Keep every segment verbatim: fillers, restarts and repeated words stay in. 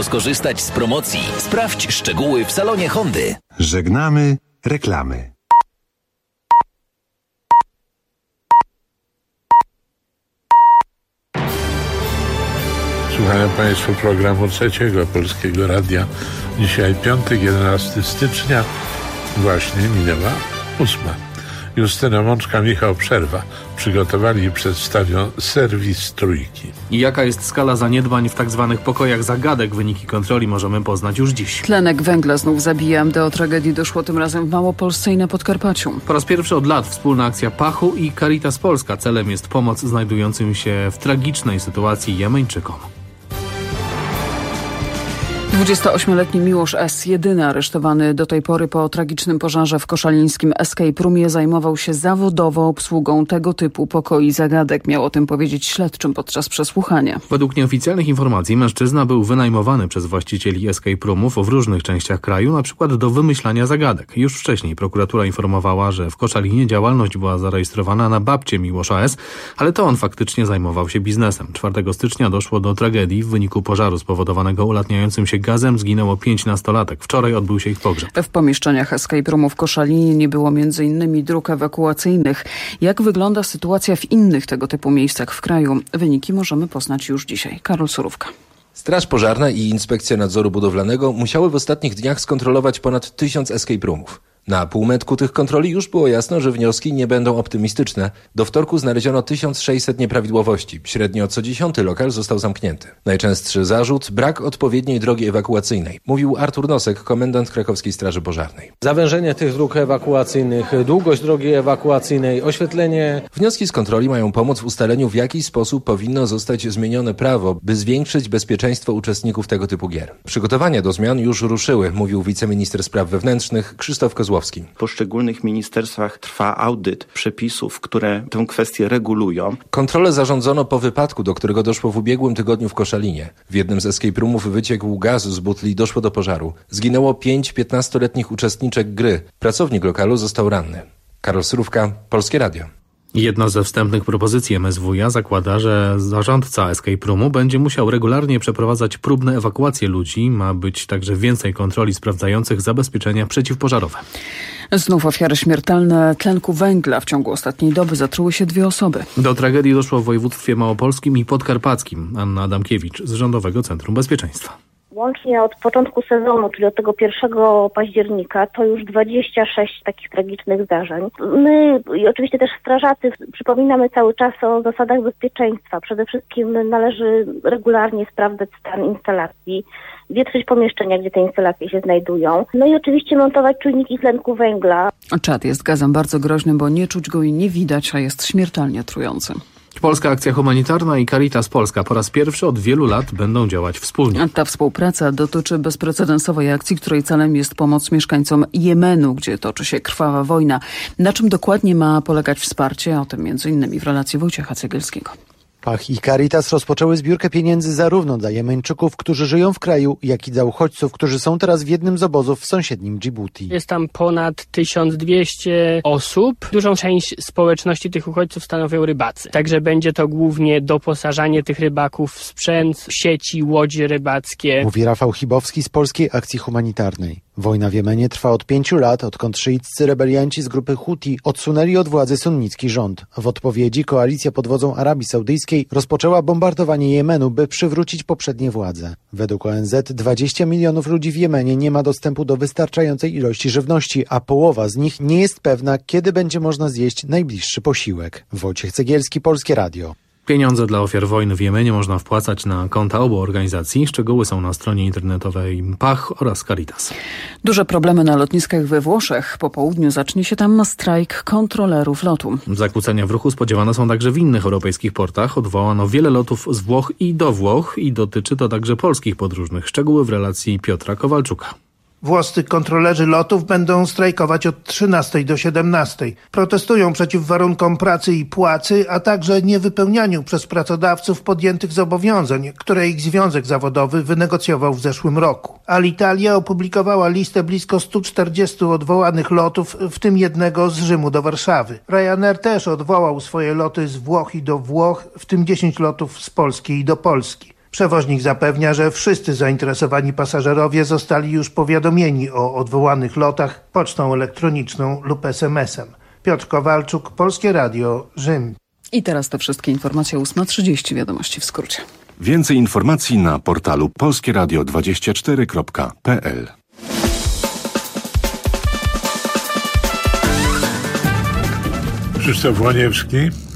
Skorzystać z promocji. Sprawdź szczegóły w salonie Hondy. Żegnamy reklamy. Słuchają Państwo programu Trzeciego Polskiego Radia. Dzisiaj piątek, jedenastego stycznia. Właśnie minęła ósma. Justyna Mączka, Michał Przerwa przygotowali i przedstawią serwis Trójki. I jaka jest skala zaniedbań w tak zwanych pokojach zagadek? Wyniki kontroli możemy poznać już dziś. Tlenek węgla znów zabija. Do tragedii doszło tym razem w Małopolsce i na Podkarpaciu. Po raz pierwszy od lat wspólna akcja Pachu i Caritas Polska. Celem jest pomoc znajdującym się w tragicznej sytuacji Jemeńczykom. dwudziestoośmioletni Miłosz S., jedyny aresztowany do tej pory po tragicznym pożarze w koszalińskim Escape Roomie, zajmował się zawodowo obsługą tego typu pokoi zagadek. Miał o tym powiedzieć śledczym podczas przesłuchania. Według nieoficjalnych informacji mężczyzna był wynajmowany przez właścicieli Escape Roomów w różnych częściach kraju, na przykład do wymyślania zagadek. Już wcześniej prokuratura informowała, że w Koszalinie działalność była zarejestrowana na babcię Miłosza S., ale to on faktycznie zajmował się biznesem. czwartego stycznia doszło do tragedii. W wyniku pożaru spowodowanego ulatniającym się gazem zginęło pięć nastolatek. Wczoraj odbył się ich pogrzeb. W pomieszczeniach Escape Roomu w Koszalinie nie było między innymi dróg ewakuacyjnych. Jak wygląda sytuacja w innych tego typu miejscach w kraju? Wyniki możemy poznać już dzisiaj. Karol Surówka. Straż Pożarna i Inspekcja Nadzoru Budowlanego musiały w ostatnich dniach skontrolować ponad tysiąc escape roomów. Na półmetku tych kontroli już było jasno, że wnioski nie będą optymistyczne. Do wtorku znaleziono tysiąc sześćset nieprawidłowości. Średnio co dziesiąty lokal został zamknięty. Najczęstszy zarzut – brak odpowiedniej drogi ewakuacyjnej, mówił Artur Nosek, komendant krakowskiej Straży Pożarnej. Zawężenie tych dróg ewakuacyjnych, długość drogi ewakuacyjnej, oświetlenie. Wnioski z kontroli mają pomóc w ustaleniu, w jaki sposób powinno zostać zmienione prawo, by zwiększyć bezpieczeństwo uczestników tego typu gier. Przygotowania do zmian już ruszyły, mówił wiceminister spraw wewnętrznych Krzysztof Kozłowski. W poszczególnych ministerstwach trwa audyt przepisów, które tę kwestię regulują. Kontrolę zarządzono po wypadku, do którego doszło w ubiegłym tygodniu w Koszalinie. W jednym z escape roomów wyciekł gaz z butli, doszło do pożaru. Zginęło pięć piętnastoletnich uczestniczek gry. Pracownik lokalu został ranny. Karol Surówka, Polskie Radio. Jedna ze wstępnych propozycji M S W iA zakłada, że zarządca escape roomu będzie musiał regularnie przeprowadzać próbne ewakuacje ludzi. Ma być także więcej kontroli sprawdzających zabezpieczenia przeciwpożarowe. Znów ofiary śmiertelne tlenku węgla. W ciągu ostatniej doby zatruły się dwie osoby. Do tragedii doszło w województwie małopolskim i podkarpackim. Anna Adamkiewicz z Rządowego Centrum Bezpieczeństwa. Łącznie od początku sezonu, czyli od tego pierwszego października, to już dwadzieścia sześć takich tragicznych zdarzeń. My i oczywiście też strażacy przypominamy cały czas o zasadach bezpieczeństwa. Przede wszystkim należy regularnie sprawdzać stan instalacji, wietrzyć pomieszczenia, gdzie te instalacje się znajdują. No i oczywiście montować czujniki tlenku węgla. Czad jest gazem bardzo groźnym, bo nie czuć go i nie widać, a jest śmiertelnie trujący. Polska Akcja Humanitarna i Caritas Polska po raz pierwszy od wielu lat będą działać wspólnie. Ta współpraca dotyczy bezprecedensowej akcji, której celem jest pomoc mieszkańcom Jemenu, gdzie toczy się krwawa wojna. Na czym dokładnie ma polegać wsparcie? O tym między innymi w relacji Wojciecha Cegielskiego. Pach i Caritas rozpoczęły zbiórkę pieniędzy zarówno dla Jemeńczyków, którzy żyją w kraju, jak i dla uchodźców, którzy są teraz w jednym z obozów w sąsiednim Dżibuti. Jest tam ponad tysiąc dwieście osób. Dużą część społeczności tych uchodźców stanowią rybacy. Także będzie to głównie doposażanie tych rybaków w sprzęt, sieci, łodzie rybackie. Mówi Rafał Chibowski z Polskiej Akcji Humanitarnej. Wojna w Jemenie trwa od pięciu lat, odkąd szyiccy rebelianci z grupy Huti odsunęli od władzy sunnicki rząd. W odpowiedzi koalicja pod wodzą Arabii Saudyjskiej rozpoczęła bombardowanie Jemenu, by przywrócić poprzednie władze. Według O N Z dwadzieścia milionów ludzi w Jemenie nie ma dostępu do wystarczającej ilości żywności, a połowa z nich nie jest pewna, kiedy będzie można zjeść najbliższy posiłek. Wojciech Cegielski, Polskie Radio. Pieniądze dla ofiar wojny w Jemenie można wpłacać na konta obu organizacji. Szczegóły są na stronie internetowej Pach oraz Caritas. Duże problemy na lotniskach we Włoszech. Po południu zacznie się tam strajk kontrolerów lotu. Zakłócenia w ruchu spodziewane są także w innych europejskich portach. Odwołano wiele lotów z Włoch i do Włoch i dotyczy to także polskich podróżnych. Szczegóły w relacji Piotra Kowalczuka. Włoscy kontrolerzy lotów będą strajkować od trzynastej do siedemnastej. Protestują przeciw warunkom pracy i płacy, a także niewypełnianiu przez pracodawców podjętych zobowiązań, które ich związek zawodowy wynegocjował w zeszłym roku. Alitalia opublikowała listę blisko stu czterdziestu odwołanych lotów, w tym jednego z Rzymu do Warszawy. Ryanair też odwołał swoje loty z Włoch i do Włoch, w tym dziesięć lotów z Polski i do Polski. Przewoźnik zapewnia, że wszyscy zainteresowani pasażerowie zostali już powiadomieni o odwołanych lotach pocztą elektroniczną lub es em esem. Piotr Kowalczuk, Polskie Radio, Rzym. I teraz te wszystkie informacje o ósma trzydzieści, wiadomości w skrócie. Więcej informacji na portalu polskieradio dwadzieścia cztery kropka p l. Krzysztof Łaniewski.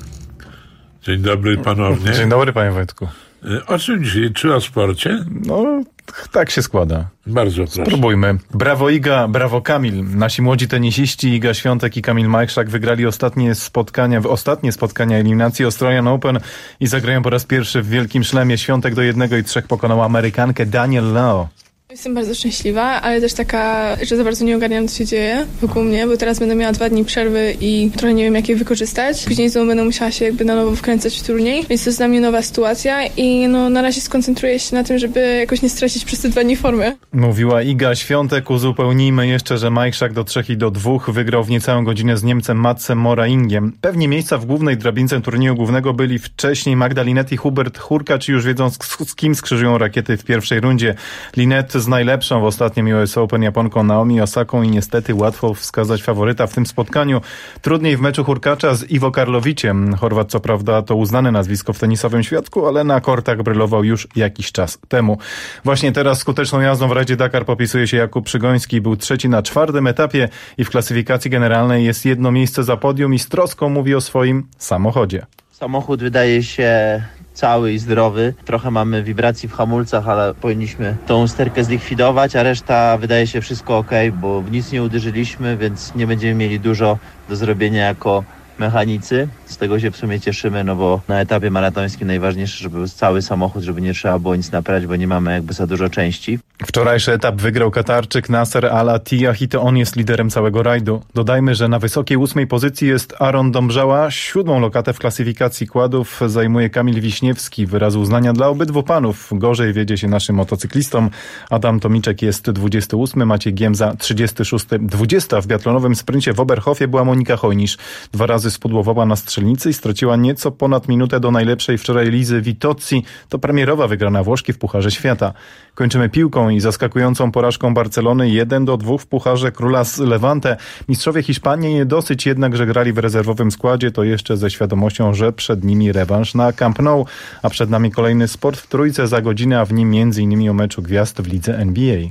Dzień dobry ponownie. Dzień dobry, panie Wojtku. O czym dzisiaj? Czy o sporcie? No, tak się składa. Bardzo proszę. Spróbujmy. Brawo Iga, brawo Kamil. Nasi młodzi tenisiści Iga Świątek i Kamil Majchrzak wygrali ostatnie spotkania, w ostatnie spotkania eliminacji Australian Open i zagrają po raz pierwszy w Wielkim Szlemie. Świątek do jednego i trzech pokonała Amerykankę Danielle Lao. Jestem bardzo szczęśliwa, ale też taka, że za bardzo nie ogarniam, co się dzieje wokół mnie, bo teraz będę miała dwa dni przerwy i trochę nie wiem, jak je wykorzystać. Później znowu będę musiała się jakby na nowo wkręcać w turniej, więc to jest dla mnie nowa sytuacja i no na razie skoncentruję się na tym, żeby jakoś nie stracić przez te dwa dni formy. Mówiła Iga Świątek. Uzupełnijmy jeszcze, że Majchrzak do trzech i do dwóch wygrał w niecałą godzinę z Niemcem Matsem Moraingiem. Pewnie miejsca w głównej drabince turnieju głównego byli wcześniej Magda Linette i Hubert Hurkacz, już wiedzą z, z kim skrzyżują rakiety w pierwszej rundzie. Linette z najlepszą w ostatnim U S Open Japonką Naomi Osaką i niestety łatwo wskazać faworyta w tym spotkaniu. Trudniej w meczu Hurkacza z Iwo Karloviciem. Chorwat co prawda to uznane nazwisko w tenisowym świadku, ale na kortach brylował już jakiś czas temu. Właśnie teraz skuteczną jazdą w Rajdzie Dakar popisuje się Jakub Przygoński. Był trzeci na czwartym etapie i w klasyfikacji generalnej jest jedno miejsce za podium i z troską mówi o swoim samochodzie. Samochód wydaje się cały i zdrowy. Trochę mamy wibracji w hamulcach, ale powinniśmy tą usterkę zlikwidować, a reszta wydaje się wszystko ok, bo w nic nie uderzyliśmy, więc nie będziemy mieli dużo do zrobienia jako mechanicy. Z tego się w sumie cieszymy, no bo na etapie maratońskim najważniejsze, żeby był cały samochód, żeby nie trzeba było nic naprawiać, bo nie mamy jakby za dużo części. Wczorajszy etap wygrał Katarczyk Nasser Al-Attiyah i to on jest liderem całego rajdu. Dodajmy, że na wysokiej ósmej pozycji jest Aaron Domżała. Siódmą lokatę w klasyfikacji kładów zajmuje Kamil Wiśniewski. Wyraz uznania dla obydwu panów. Gorzej wiedzie się naszym motocyklistom. Adam Tomiczek jest dwudziesty ósmy, Maciej Giemza trzydziesty szósty. dwudziesta w biatlonowym sprincie w Oberhofie była Monika Hojnisz. Dwa razy spudłowała na strzelnicy i straciła nieco ponad minutę do najlepszej wczoraj Lizy Vitozzi. To premierowa wygrana Włoszki w Pucharze Świata. Kończymy piłką i zaskakującą porażką Barcelony jeden do dwóch w Pucharze Króla z Levante. Mistrzowie Hiszpanii nie dosyć jednak, że grali w rezerwowym składzie, to jeszcze ze świadomością, że przed nimi rewanż na Camp Nou, a przed nami kolejny sport w trójce za godzinę, a w nim między innymi o meczu gwiazd w lidze N B A.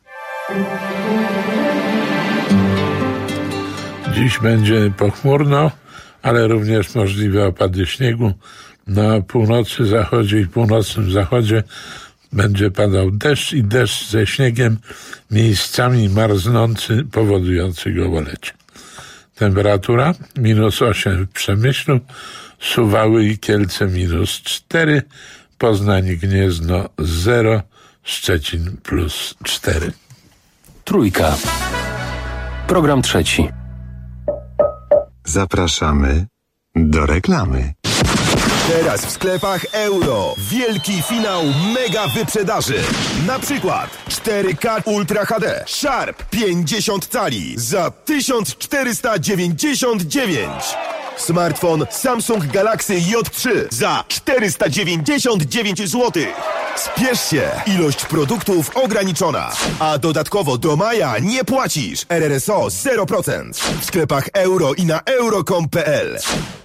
Dziś będzie pochmurno, ale również możliwe opady śniegu. Na północy, zachodzie i północnym zachodzie będzie padał deszcz i deszcz ze śniegiem, miejscami marznący, powodujący gołolecie. Temperatura minus osiem w Przemyślu, Suwały i Kielce minus cztery, Poznań i Gniezno zero, Szczecin plus cztery. Trójka. Program trzeci. Zapraszamy do reklamy. Teraz w sklepach Euro. Wielki finał mega wyprzedaży. Na przykład cztery K Ultra H D Sharp pięćdziesiąt cali za tysiąc czterysta dziewięćdziesiąt dziewięć. Smartfon Samsung Galaxy J trzy za czterysta dziewięćdziesiąt dziewięć złotych. Spiesz się, ilość produktów ograniczona. A dodatkowo do maja nie płacisz. R R S O zero procent. W sklepach Euro i na euro kropka com kropka p l.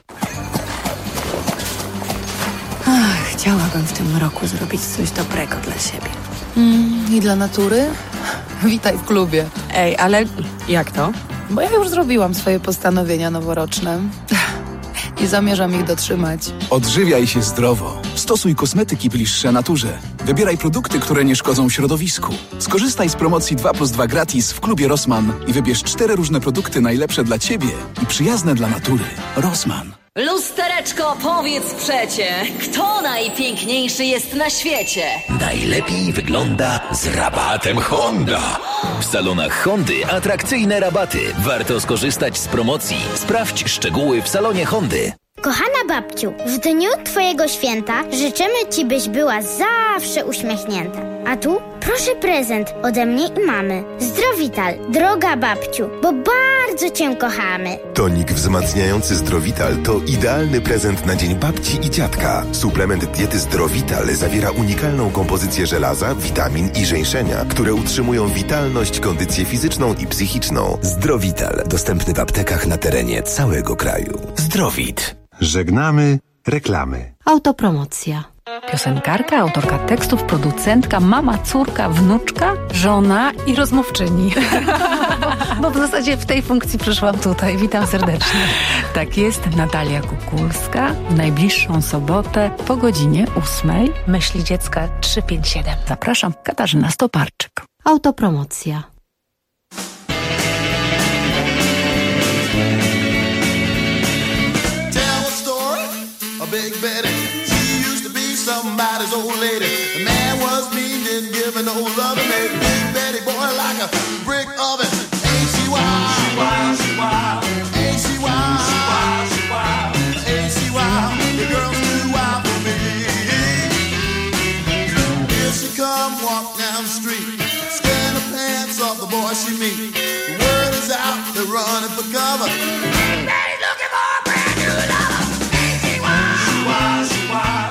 Ach, chciałabym w tym roku zrobić coś dobrego dla siebie. Mm, I dla natury? Witaj w klubie. Ej, ale jak to? Bo ja już zrobiłam swoje postanowienia noworoczne i zamierzam ich dotrzymać. Odżywiaj się zdrowo. Stosuj kosmetyki bliższe naturze. Wybieraj produkty, które nie szkodzą środowisku. Skorzystaj z promocji dwa plus dwa gratis w klubie Rossmann i wybierz cztery różne produkty najlepsze dla Ciebie i przyjazne dla natury. Rossmann. Lustereczko, powiedz przecie, kto najpiękniejszy jest na świecie? Najlepiej wygląda z rabatem Honda. W salonach Hondy atrakcyjne rabaty. Warto skorzystać z promocji. Sprawdź szczegóły w salonie Hondy. Kochana babciu, w dniu Twojego święta życzymy Ci, byś była zawsze uśmiechnięta. A tu proszę prezent ode mnie i mamy. Zdrowital, droga babciu, bo bardzo cię kochamy. Tonik wzmacniający Zdrowital to idealny prezent na dzień babci i dziadka. Suplement diety Zdrowital zawiera unikalną kompozycję żelaza, witamin i żeńszenia, które utrzymują witalność, kondycję fizyczną i psychiczną. Zdrowital. Dostępny w aptekach na terenie całego kraju. Zdrowit. Żegnamy reklamy. Autopromocja. Piosenkarka, autorka tekstów, producentka, mama, córka, wnuczka, żona i rozmówczyni. Bo w zasadzie w tej funkcji przyszłam tutaj. Witam serdecznie. Tak jest, Natalia Kukulska. W najbliższą sobotę po godzinie ósmej. Myśli dziecka trzysta pięćdziesiąt siedem. Zapraszam, Katarzyna Stoparczyk. Autopromocja. Somebody's old lady. The man was mean, didn't give her no love, and made Big Betty boy like a brick oven. Ain't she wild? She wild, she wild. Ain't she wild? She wild, she wild. Ain't she wild? The girl's too wild for me. Here she come, walk down the street, scaring the pants off the boy she meet. The word is out, they're running for cover. Big Betty's looking for a brand new lover. Ain't she wild? She wild, she wild.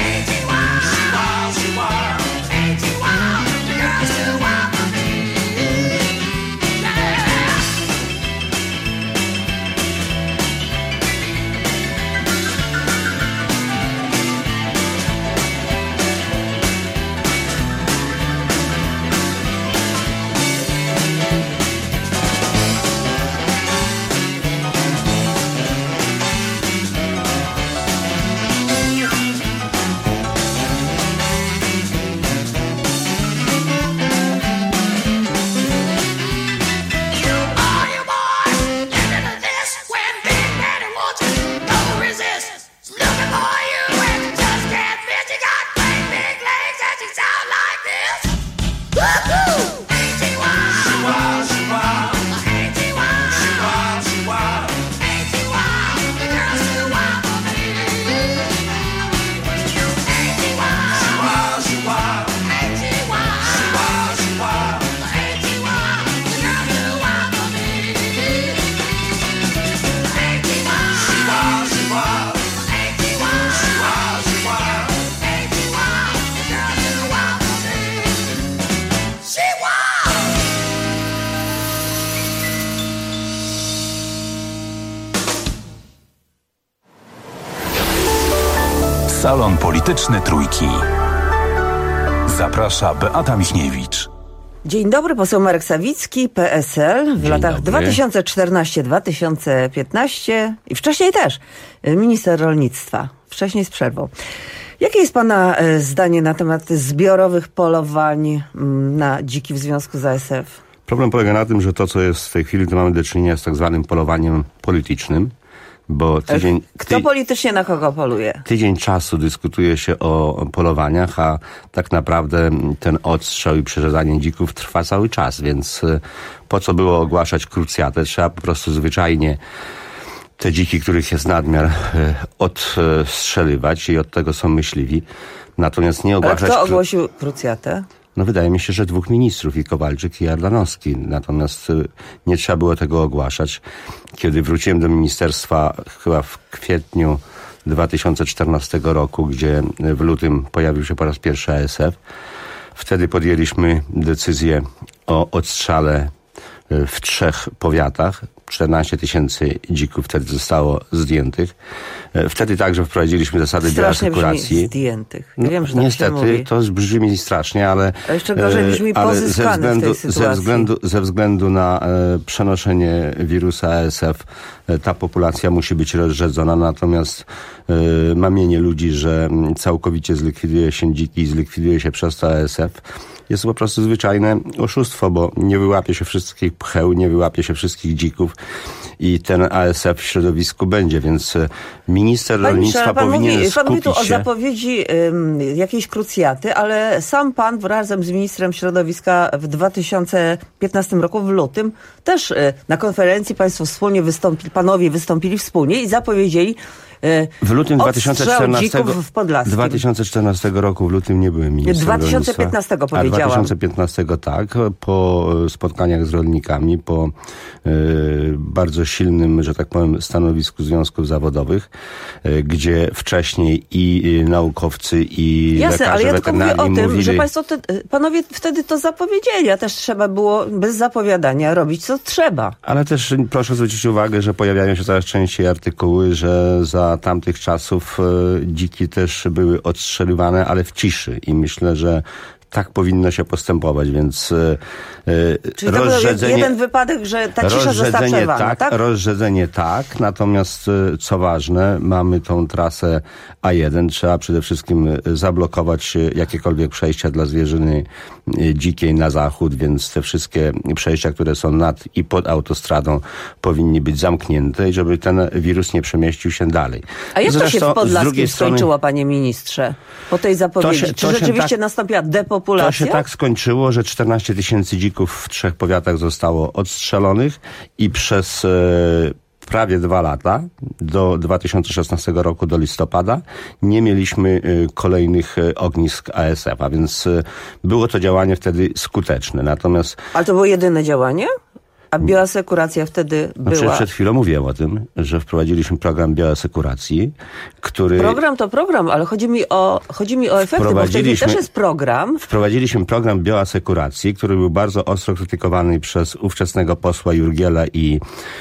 Salon Polityczny Trójki. Zaprasza Beata Michniewicz. Dzień dobry, poseł Marek Sawicki, P S L w Dzień latach dobry. dwa tysiące czternastym do dwa tysiące piętnastego i wcześniej też minister rolnictwa, wcześniej z przerwą. Jakie jest pana zdanie na temat zbiorowych polowań na dziki w związku z A S F? Problem polega na tym, że to, co jest w tej chwili, to mamy do czynienia z tak zwanym polowaniem politycznym, bo tydzień... Kto ty... politycznie na kogo poluje? Tydzień czasu dyskutuje się o polowaniach, a tak naprawdę ten odstrzał i przerzucanie dzików trwa cały czas, więc po co było ogłaszać krucjatę? Trzeba po prostu zwyczajnie te dziki, których jest nadmiar, odstrzeliwać i od tego są myśliwi. Natomiast nie ogłaszać... Ale kto ogłosił krucjatę? No wydaje mi się, że dwóch ministrów, i Kowalczyk, i Ardanowski. Natomiast y, nie trzeba było tego ogłaszać. Kiedy wróciłem do ministerstwa chyba w kwietniu dwa tysiące czternastego roku, gdzie w lutym pojawił się po raz pierwszy A S F, wtedy podjęliśmy decyzję o odstrzale w trzech powiatach. czternaście tysięcy dzików wtedy zostało zdjętych. Wtedy także wprowadziliśmy zasady bioasekuracji. zdjętych. No, wiem, że tak niestety, się mówi. to brzmi strasznie, ale, ale jeszcze gorzej brzmi ale pozyskane ze względu, w tej sytuacji. Ze względu, ze względu na e, przenoszenie wirusa A S F e, ta populacja musi być rozrzedzona, natomiast e, mamienie ludzi, że całkowicie zlikwiduje się dziki i zlikwiduje się przez to A S F, jest po prostu zwyczajne oszustwo, bo nie wyłapie się wszystkich pcheł, nie wyłapie się wszystkich dzików i ten A S F w środowisku będzie, więc minister Panie rolnictwa Michale, pan powinien mówi, skupić pan mówi tu o się... zapowiedzi ym, jakiejś krucjaty, ale sam pan razem z ministrem środowiska w dwa tysiące piętnastym roku, w lutym, też y, na konferencji państwo wspólnie wystąpili, panowie wystąpili wspólnie i zapowiedzieli y, w lutym dwa tysiące czternastego, w Podlaskim. dwa tysiące czternastego roku w lutym nie byłem ministrem dwa tysiące piętnastego rolnictwa. powiedziałam. A dwa tysiące piętnastego tak, po spotkaniach z rolnikami, po y, bardzo silnym, że tak powiem, stanowisku związków zawodowych, y, gdzie wcześniej i y, naukowcy, i Jasne, lekarze ale ja tylko mówię weterynarii o tym, mówili... że państwo te, panowie wtedy to zapowiedzieli, a też trzeba było bez zapowiadania robić co trzeba. Ale też proszę zwrócić uwagę, że pojawiają się coraz częściej artykuły, że za tamtych czasów e, dziki też były odstrzeliwane, ale w ciszy. I myślę, że tak powinno się postępować, więc e, Czyli to był jeden wypadek, że ta cisza została przerwana, tak, tak? Rozrzedzenie tak, natomiast e, co ważne, mamy tą trasę A jeden, trzeba przede wszystkim zablokować jakiekolwiek przejścia dla zwierzyny e, dzikiej na zachód, więc te wszystkie przejścia, które są nad i pod autostradą, powinny być zamknięte i żeby ten wirus nie przemieścił się dalej. A jak Zresztą, to się w Podlaskim strony, skończyło, panie ministrze, po tej zapowiedzi? To się, Czy to rzeczywiście tak, nastąpiła depopulacja? To się tak skończyło, że czternaście tysięcy dzików w trzech powiatach zostało odstrzelonych i przez e, prawie dwa lata, do dwa tysiące szesnastego roku, do listopada, nie mieliśmy e, kolejnych e, ognisk A S F, a więc e, było to działanie wtedy skuteczne. Natomiast... Ale to było jedyne działanie? A bioasekuracja wtedy była... Znaczy, przed chwilą mówiłem o tym, że wprowadziliśmy program bioasekuracji, który... Program to program, ale chodzi mi o, chodzi mi o efekty, bo wtedy też jest program. Wprowadziliśmy program bioasekuracji, który był bardzo ostro krytykowany przez ówczesnego posła Jurgiela i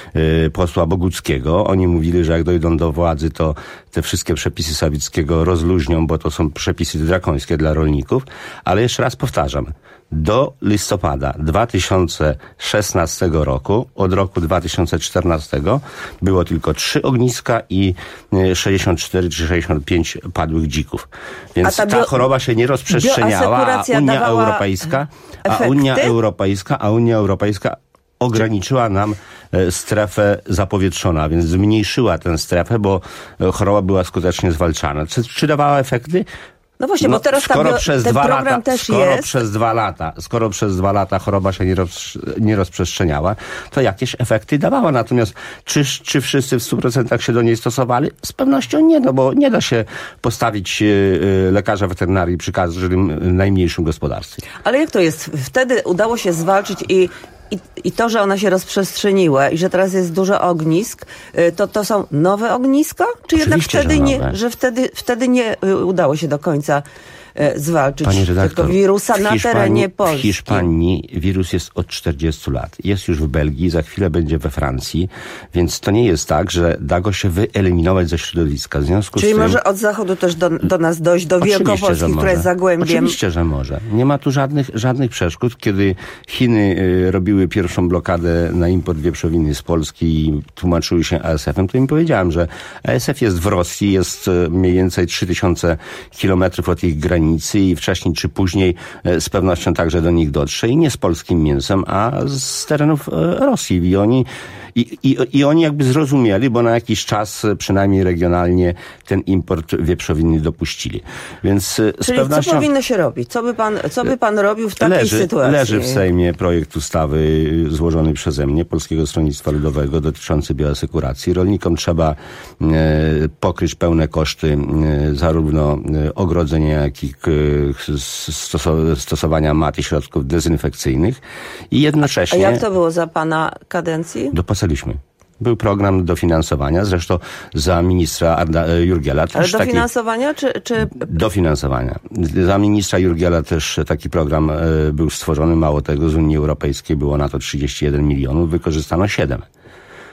y, posła Boguckiego. Oni mówili, że jak dojdą do władzy, to te wszystkie przepisy Sawickiego rozluźnią, bo to są przepisy drakońskie dla rolników. Ale jeszcze raz powtarzam, do listopada dwa tysiące szesnastego roku, od roku dwa tysiące czternastego było tylko trzy ogniska i sześćdziesiąt cztery czy sześćdziesiąt pięć padłych dzików. Więc ta, bio, ta choroba się nie rozprzestrzeniała, a Unia Europejska, a Unia Europejska, a Unia Europejska ograniczyła nam strefę zapowietrzona, więc zmniejszyła tę strefę, bo choroba była skutecznie zwalczana. Czy, czy dawała efekty? No właśnie, no, bo teraz skoro ta, przez ten dwa program lata, też skoro jest. przez dwa lata, skoro przez dwa lata choroba się nie, roz, nie rozprzestrzeniała, to jakieś efekty dawała. Natomiast czy, czy wszyscy w stu procentach się do niej stosowali? Z pewnością nie, no bo nie da się postawić y, lekarza weterynarii przy każdym najmniejszym gospodarstwie. Ale jak to jest? Wtedy udało się zwalczyć i I, I to, że ona się rozprzestrzeniła i że teraz jest dużo ognisk, to to są nowe ogniska? Czy Oczywiście, jednak wtedy że nie, nowe. że wtedy, wtedy nie udało się do końca zwalczyć Panie redaktor, tego wirusa na Hiszpanii, terenie Polski? W Hiszpanii wirus jest od czterdziestu lat. Jest już w Belgii, za chwilę będzie we Francji, więc to nie jest tak, że da go się wyeliminować ze środowiska. W związku Czyli z tym, może od zachodu też do, do nas dojść, do Wielkopolski, która jest zagłębiem. Oczywiście, że może. Nie ma tu żadnych, żadnych przeszkód. Kiedy Chiny y, robiły pierwszą blokadę na import wieprzowiny z Polski i tłumaczyły się A S F-em, to im powiedziałem, że A S F jest w Rosji, jest y, mniej więcej trzy tysiące kilometrów od ich granicy i wcześniej czy później y, z pewnością także do nich dotrze i nie z polskim mięsem, a z terenów y, Rosji. I oni I, i, I oni jakby zrozumieli, bo na jakiś czas, przynajmniej regionalnie, ten import wieprzowiny dopuścili. Więc z Czyli pewnością... co powinno się robić? Co by pan, co by pan robił w takiej leży, sytuacji? Leży w Sejmie projekt ustawy złożony przeze mnie, Polskiego Stronnictwa Ludowego, dotyczący bioasekuracji. Rolnikom trzeba e, pokryć pełne koszty e, zarówno e, ogrodzenia, jak i e, stoso, stosowania mat i środków dezynfekcyjnych. I jednocześnie... A jak to było za pana kadencji? Dopłacaliśmy. Był program dofinansowania, zresztą za ministra Arda, Jurgiela też Ale taki... dofinansowania czy, czy... Dofinansowania. Za ministra Jurgiela też taki program y, był stworzony. Mało tego, z Unii Europejskiej było na to trzydzieści jeden milionów, wykorzystano siedem.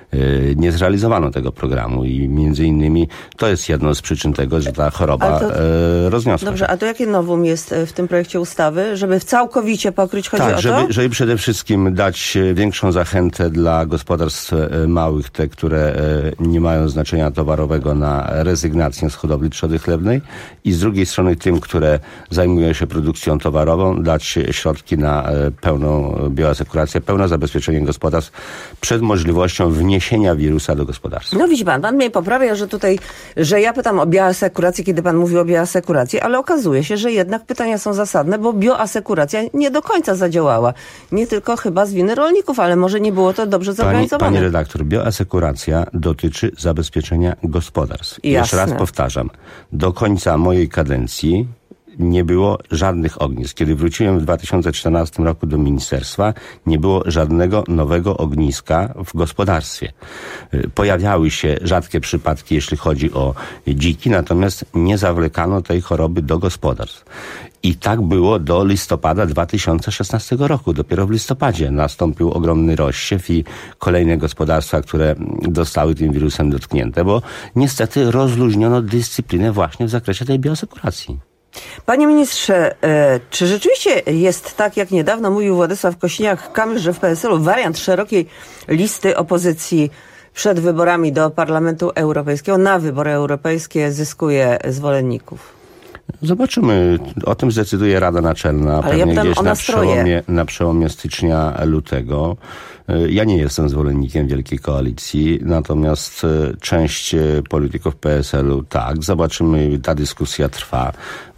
nie zrealizowano tego programu i między innymi to jest jedną z przyczyn tego, że ta choroba to, rozniosła. Dobrze, a to jakie nowum jest w tym projekcie ustawy, żeby całkowicie pokryć, chodzi tak, o żeby, to? żeby przede wszystkim dać większą zachętę dla gospodarstw małych, te, które nie mają znaczenia towarowego, na rezygnację z hodowli trzody chlewnej i z drugiej strony tym, które zajmują się produkcją towarową, dać środki na pełną bioasekurację, pełne zabezpieczenie gospodarstw przed możliwością wniesienia wirusa do gospodarstwa. No widzi pan, pan mnie poprawia, że tutaj, że ja pytam o bioasekurację, kiedy pan mówi o bioasekuracji, ale okazuje się, że jednak pytania są zasadne, bo bioasekuracja nie do końca zadziałała. Nie tylko chyba z winy rolników, ale może nie było to dobrze zorganizowane. Pani, pani redaktor, bioasekuracja dotyczy zabezpieczenia gospodarstw. Jasne. Jeszcze raz powtarzam, do końca mojej kadencji nie było żadnych ognisk. Kiedy wróciłem w dwa tysiące czternastym roku do ministerstwa, nie było żadnego nowego ogniska w gospodarstwie. Pojawiały się rzadkie przypadki, jeśli chodzi o dziki, natomiast nie zawlekano tej choroby do gospodarstw. I tak było do listopada dwa tysiące szesnastego roku. Dopiero w listopadzie nastąpił ogromny rozsiew i kolejne gospodarstwa, które zostały tym wirusem dotknięte, bo niestety rozluźniono dyscyplinę właśnie w zakresie tej bioasekuracji. Panie ministrze, czy rzeczywiście jest tak, jak niedawno mówił Władysław Kosiniak-Kamysz, że w P S L u wariant szerokiej listy opozycji przed wyborami do Parlamentu Europejskiego, na wybory europejskie, zyskuje zwolenników? Zobaczymy. O tym zdecyduje Rada Naczelna. Ale pewnie ja gdzieś na przełomie, na przełomie stycznia, lutego. Ja nie jestem zwolennikiem Wielkiej Koalicji, natomiast część polityków P S L u tak. Zobaczymy, ta dyskusja trwa.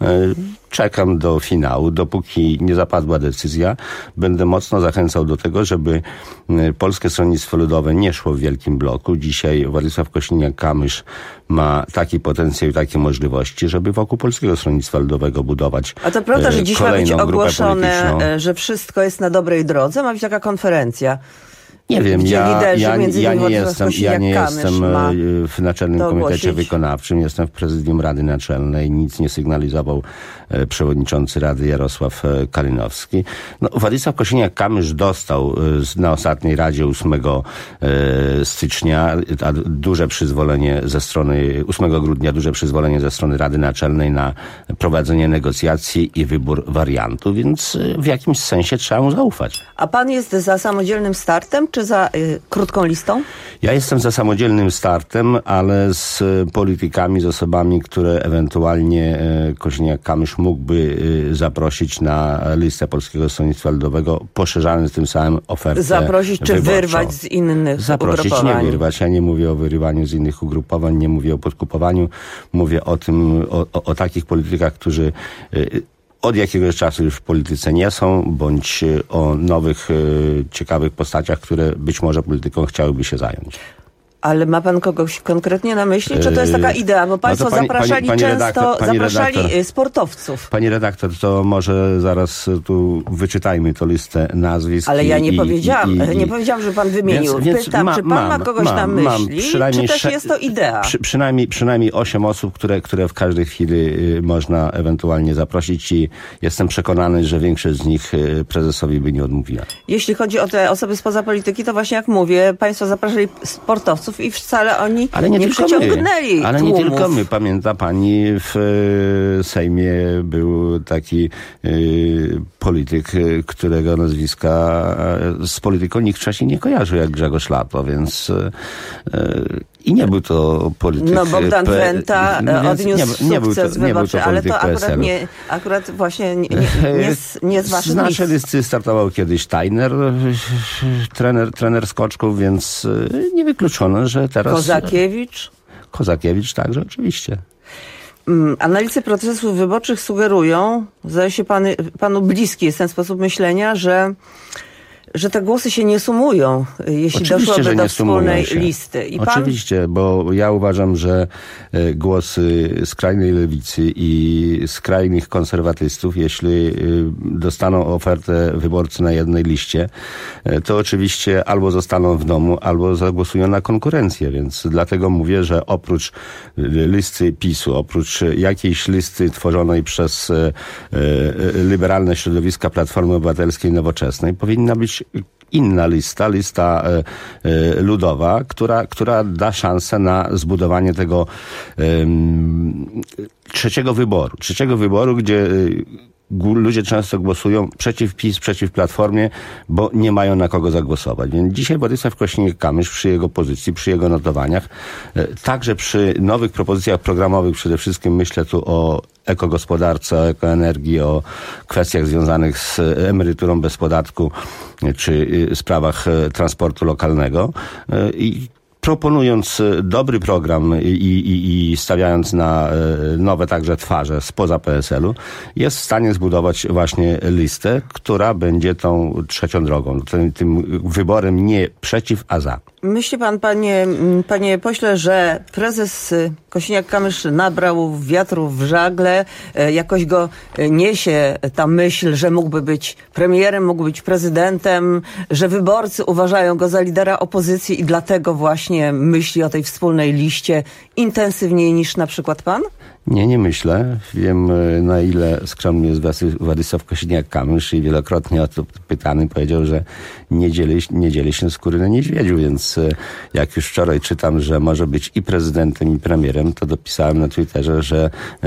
Czekam do finału. Dopóki nie zapadła decyzja, będę mocno zachęcał do tego, żeby Polskie Stronnictwo Ludowe nie szło w wielkim bloku. Dzisiaj Władysław Kosiniak-Kamysz ma taki potencjał i takie możliwości, żeby wokół Polskiego Stronnictwa Ludowego budować A to prawda, że dziś ma być ogłoszone, polityczną. że wszystko jest na dobrej drodze? Ma być taka konferencja. Nie wiem, gdzie ja, liderzy, ja, między ja, innymi nie jestem, ja nie jestem ma w Naczelnym Komitecie Wykonawczym, jestem w Prezydium Rady Naczelnej, nic nie sygnalizował przewodniczący Rady Jarosław Kalinowski. No, Władysław Kosiniak-Kamysz dostał na ostatniej Radzie ósmego stycznia a duże przyzwolenie ze strony, ósmego grudnia duże przyzwolenie ze strony Rady Naczelnej na prowadzenie negocjacji i wybór wariantu, więc w jakimś sensie trzeba mu zaufać. A pan jest za samodzielnym startem, czy za y, krótką listą? Ja jestem za samodzielnym startem, ale z politykami, z osobami, które ewentualnie Kosiniak-Kamysz mógłby y, zaprosić na listę Polskiego Stronnictwa Ludowego, poszerzając tym samym ofertę Zaprosić czy wyborczą. Wyrwać z innych Zaprosić, ugrupowań? nie wyrwać. Ja nie mówię o wyrywaniu z innych ugrupowań, nie mówię o podkupowaniu. Mówię o tym, o, o, o takich politykach, którzy y, od jakiegoś czasu już w polityce nie są, bądź o nowych, ciekawych postaciach, które być może polityką chciałyby się zająć. Ale ma pan kogoś konkretnie na myśli? Czy to jest taka idea? Bo państwo no pani, zapraszali pani, pani często redaktor, pani zapraszali redaktor, sportowców. Pani redaktor, to może zaraz tu wyczytajmy tę listę nazwisk. Ale ja nie i, powiedziałam, i, i, nie powiedziałam, że pan wymienił. Więc, więc Pytam, ma, czy pan mam, ma kogoś mam, na myśli, mam czy też sze- jest to idea? Przy, przynajmniej, przynajmniej osiem osób, które, które w każdej chwili y, można ewentualnie zaprosić i jestem przekonany, że większość z nich y, prezesowi by nie odmówiła. Jeśli chodzi o te osoby spoza polityki, to właśnie jak mówię, państwo zapraszali sportowców i wcale oni ale nie, nie tylko przyciągnęli my. Ale tłumów. nie tylko my. Pamięta pani, w y, Sejmie był taki y, polityk, y, którego nazwiska y, z polityką nikt wcześniej nie kojarzył, jak Grzegorz Lato, więc y, y, i nie był to polityk... No Bogdan P- Wenta no, odniósł nie, nie był to, sukces nie był wyborczy, to ale polityk to akurat P S L u. nie, akurat właśnie nie, nie, nie, z, nie z waszych Z naszej list. listy startował kiedyś Steiner, trener, trener skoczków, więc nie wykluczono, że teraz... Kozakiewicz? Kozakiewicz także, oczywiście. Analizy procesów wyborczych sugerują, zdaje się panu, panu bliski jest ten sposób myślenia, że że te głosy się nie sumują, jeśli Oczywiście, doszłoby że do nie wspólnej sumują się. listy. I Oczywiście, pan... bo ja uważam, że głosy skrajnej lewicy i skrajnych konserwatystów, jeśli dostaną ofertę wyborcy na jednej liście, to oczywiście albo zostaną w domu, albo zagłosują na konkurencję, więc dlatego mówię, że oprócz listy PiSu, oprócz jakiejś listy tworzonej przez liberalne środowiska Platformy Obywatelskiej Nowoczesnej, powinna być inna lista, lista e, e, ludowa, która, która da szansę na zbudowanie tego e, trzeciego wyboru. Trzeciego wyboru, gdzie e, ludzie często głosują przeciw PiS, przeciw Platformie, bo nie mają na kogo zagłosować. Więc dzisiaj Władysław Kosiniak-Kamysz przy jego pozycji, przy jego notowaniach, także przy nowych propozycjach programowych, przede wszystkim myślę tu o ekogospodarce, o ekoenergii, o kwestiach związanych z emeryturą bez podatku, czy sprawach transportu lokalnego. I proponując dobry program i, i, i stawiając na nowe także twarze spoza P S L u, jest w stanie zbudować właśnie listę, która będzie tą trzecią drogą, tym, tym wyborem nie przeciw, a za. Myśli pan, panie, panie pośle, że prezes Kosiniak-Kamysz nabrał wiatru w żagle, jakoś go niesie ta myśl, że mógłby być premierem, mógłby być prezydentem, że wyborcy uważają go za lidera opozycji i dlatego właśnie myśli o tej wspólnej liście intensywniej niż na przykład pan? Nie, nie myślę. Wiem, na ile skromny jest Władysław Kosiniak-Kamysz i wielokrotnie o to pytany powiedział, że nie dzieli, nie dzieli się skóry na niedźwiedziu, więc jak już wczoraj czytam, że może być i prezydentem, i premierem, to dopisałem na Twitterze, że e,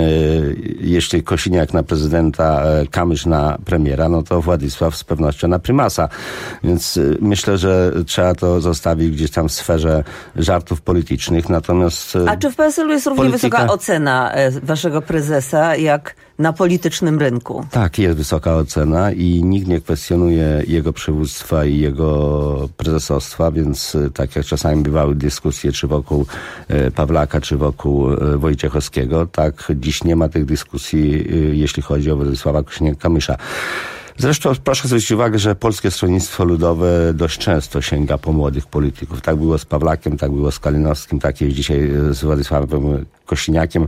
jeśli Kosiniak na prezydenta, e, Kamysz na premiera, no to Władysław z pewnością na prymasa. Więc e, myślę, że trzeba to zostawić gdzieś tam w sferze żartów politycznych, natomiast... E, A czy w P S L u jest równie polityka... wysoka ocena waszego prezesa, jak na politycznym rynku? Tak, jest wysoka ocena i nikt nie kwestionuje jego przywództwa i jego prezesostwa, więc tak jak czasami bywały dyskusje czy wokół Pawlaka, czy wokół Wojciechowskiego, tak dziś nie ma tych dyskusji, jeśli chodzi o Władysława Kosiniaka-Kamysza. Zresztą proszę zwrócić uwagę, że Polskie Stronnictwo Ludowe dość często sięga po młodych polityków. Tak było z Pawlakiem, tak było z Kalinowskim, tak jest dzisiaj z Władysławem Kosiniakiem.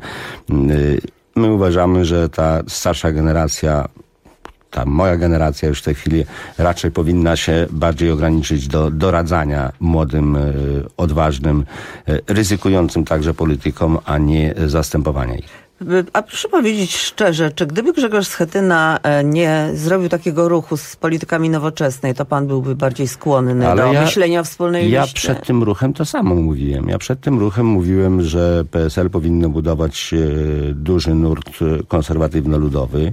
My uważamy, że ta starsza generacja, ta moja generacja już w tej chwili raczej powinna się bardziej ograniczyć do doradzania młodym, odważnym, ryzykującym także politykom, a nie zastępowania ich. A proszę powiedzieć szczerze, czy gdyby Grzegorz Schetyna nie zrobił takiego ruchu z politykami Nowoczesnej, to pan byłby bardziej skłonny Ale do ja, myślenia o wspólnej ja liście? Ja przed tym ruchem to samo mówiłem. Ja przed tym ruchem mówiłem, że P S L powinno budować duży nurt konserwatywno-ludowy.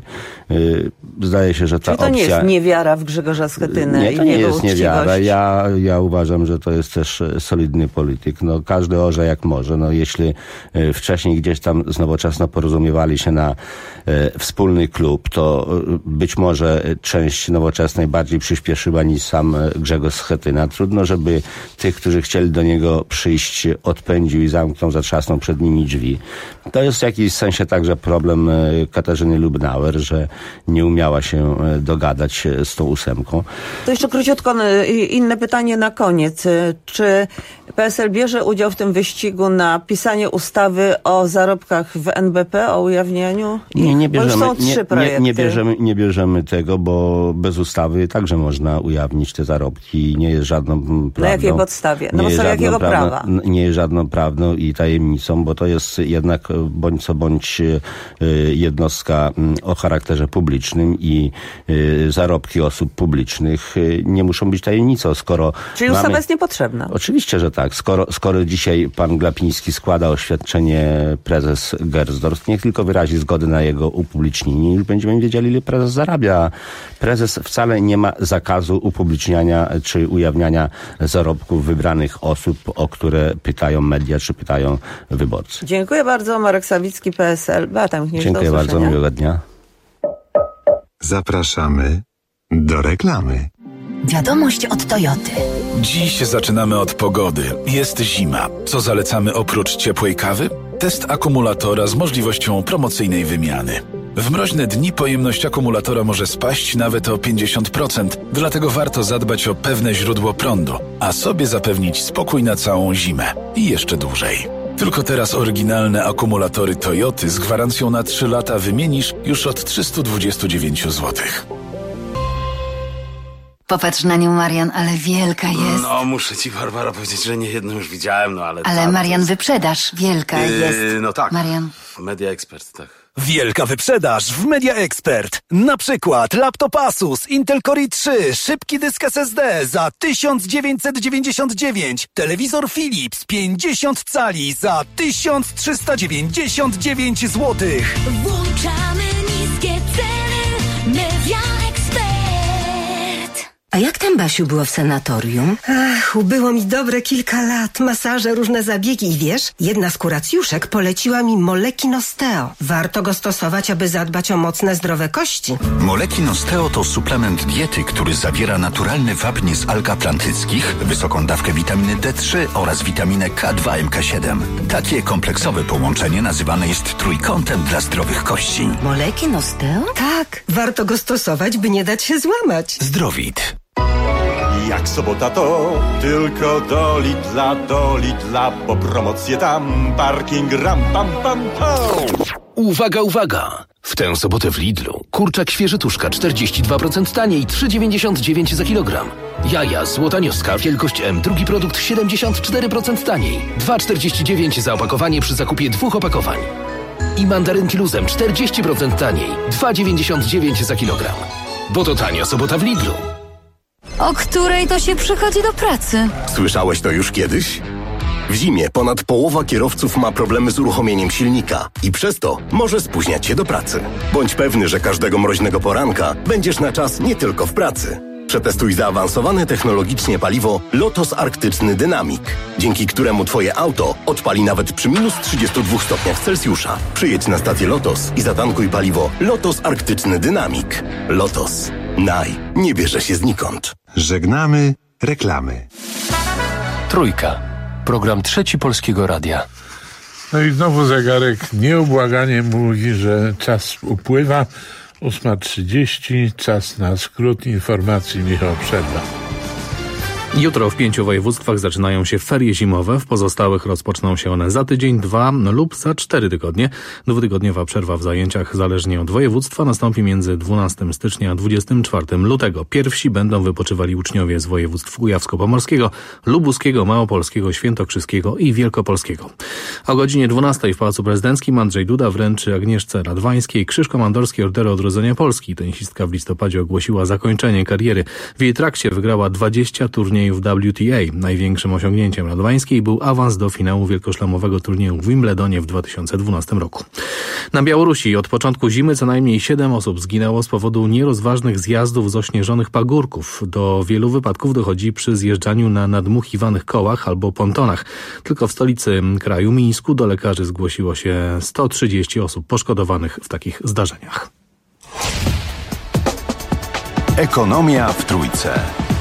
Zdaje się, że ta Czyli to opcja... nie jest niewiara w Grzegorza Schetynę? Nie, to nie jest niewiara. Ja, ja uważam, że to jest też solidny polityk. No, każdy orze jak może. No, jeśli wcześniej gdzieś tam z Nowoczesną porozumiewali się na e, wspólny klub, to e, być może część Nowoczesnej bardziej przyspieszyła niż sam Grzegorz Schetyna. Trudno, żeby tych, którzy chcieli do niego przyjść, odpędził i zamknął, zatrzasnął przed nimi drzwi. To jest w jakimś sensie także problem e, Katarzyny Lubnauer, że nie umiała się e, dogadać z tą ósemką. To jeszcze króciutko inne pytanie na koniec. Czy P S L bierze udział w tym wyścigu na pisanie ustawy o zarobkach w N B P, o ujawnianiu? Nie, nie bierzemy, są trzy nie, nie, nie, bierzemy, nie bierzemy tego, bo bez ustawy także można ujawnić te zarobki. Nie jest żadną prawdą. Na jakiej podstawie? Na podstawie jakiego prawną, prawa? Nie jest żadną prawdą i tajemnicą, bo to jest jednak bądź co bądź jednostka o charakterze publicznym i zarobki osób publicznych nie muszą być tajemnicą, skoro... Czyli mamy... ustawa jest niepotrzebna? Oczywiście, że tak. Skoro, skoro dzisiaj pan Glapiński składa oświadczenie prezes Gersdorf, niech tylko wyrazi zgodę na jego upublicznienie i już będziemy wiedzieli, ile prezes zarabia. Prezes wcale nie ma zakazu upubliczniania czy ujawniania zarobków wybranych osób, o które pytają media czy pytają wyborcy. Dziękuję bardzo. Marek Sawicki, P S L. Beata Michniewicz, dziękuję bardzo, miłego dnia. Zapraszamy do reklamy. Wiadomość od Toyoty. Dziś zaczynamy od pogody. Jest zima. Co zalecamy oprócz ciepłej kawy? Test akumulatora z możliwością promocyjnej wymiany. W mroźne dni pojemność akumulatora może spaść nawet o pięćdziesiąt procent, dlatego warto zadbać o pewne źródło prądu, a sobie zapewnić spokój na całą zimę i jeszcze dłużej. Tylko teraz oryginalne akumulatory Toyoty z gwarancją na trzy lata wymienisz już od trzysta dwadzieścia dziewięć złotych. Popatrz na nią, Marian, ale wielka jest. No, muszę ci, Barbara, powiedzieć, że nie jedną już widziałem, no ale... Ale ta, Marian, jest... wyprzedaż, wielka yy, jest. No tak, Marian. Media Expert, tak. Wielka wyprzedaż w Media Expert. Na przykład laptop Asus Intel Core i trzy, szybki dysk S S D za tysiąc dziewięćset dziewięćdziesiąt dziewięć, telewizor Philips pięćdziesiąt cali za tysiąc trzysta dziewięćdziesiąt dziewięć złotych. Włączamy niskie ceny. Media Expert. A jak tam, Basiu, było w sanatorium? Ach, ubyło mi dobre kilka lat. Masaże, różne zabiegi i wiesz, jedna z kuracjuszek poleciła mi Molekin Osteo. Warto go stosować, aby zadbać o mocne, zdrowe kości. Molekin Osteo to suplement diety, który zawiera naturalny wapń z alg atlantyckich, wysoką dawkę witaminy D trzy oraz witaminę K dwa M K siedem. Takie kompleksowe połączenie nazywane jest trójkątem dla zdrowych kości. Molekin Osteo? Tak, warto go stosować, by nie dać się złamać. Zdrowit. Jak sobota to tylko do Lidla, do Lidla, bo promocje tam, parking ram pam pam pam. Uwaga, uwaga! W tę sobotę w Lidlu kurczak świeży tuszka czterdzieści dwa procent taniej, trzy dziewięćdziesiąt dziewięć za kilogram. Jaja złota nioska wielkość M, drugi produkt siedemdziesiąt cztery procent taniej, dwa czterdzieści dziewięć za opakowanie przy zakupie dwóch opakowań. I mandarynki luzem czterdzieści procent taniej, dwa dziewięćdziesiąt dziewięć za kilogram. Bo to tania sobota w Lidlu. O której to się przychodzi do pracy? Słyszałeś to już kiedyś? W zimie ponad połowa kierowców ma problemy z uruchomieniem silnika i przez to może spóźniać się do pracy. Bądź pewny, że każdego mroźnego poranka będziesz na czas nie tylko w pracy. Przetestuj zaawansowane technologicznie paliwo Lotos Arktyczny Dynamic, dzięki któremu Twoje auto odpali nawet przy minus trzydziestu dwóch stopniach Celsjusza. Przyjedź na stację Lotos i zatankuj paliwo Lotos Arktyczny Dynamic. Lotos. Naj. Nie bierze się znikąd. Żegnamy reklamy. Trójka. Program Trzeci Polskiego Radia. No i znowu zegarek nieubłaganie mówi, że czas upływa. ósma trzydzieści, czas na skrót informacji. Michał Przerwa. Jutro w pięciu województwach zaczynają się ferie zimowe, w pozostałych rozpoczną się one za tydzień, dwa lub za cztery tygodnie. Dwutygodniowa przerwa w zajęciach zależnie od województwa nastąpi między dwunastego stycznia a dwudziestego czwartego lutego. Pierwsi będą wypoczywali uczniowie z województw kujawsko-pomorskiego, lubuskiego, małopolskiego, świętokrzyskiego i wielkopolskiego. O godzinie dwunastej w Pałacu Prezydenckim Andrzej Duda wręczy Agnieszce Radwańskiej Krzyż Komandorski Orderu Odrodzenia Polski. Tenisistka w listopadzie ogłosiła zakończenie kariery. W jej trakcie wygrała dwadzieścia turniejów w W T A. Największym osiągnięciem Radwańskiej był awans do finału wielkoszlemowego turnieju w Wimbledonie w dwa tysiące dwunastym roku. Na Białorusi od początku zimy co najmniej siedem osób zginęło z powodu nierozważnych zjazdów z ośnieżonych pagórków. Do wielu wypadków dochodzi przy zjeżdżaniu na nadmuchiwanych kołach albo pontonach. Tylko w stolicy kraju Mińsku do lekarzy zgłosiło się sto trzydzieści osób poszkodowanych w takich zdarzeniach. Ekonomia w Trójce.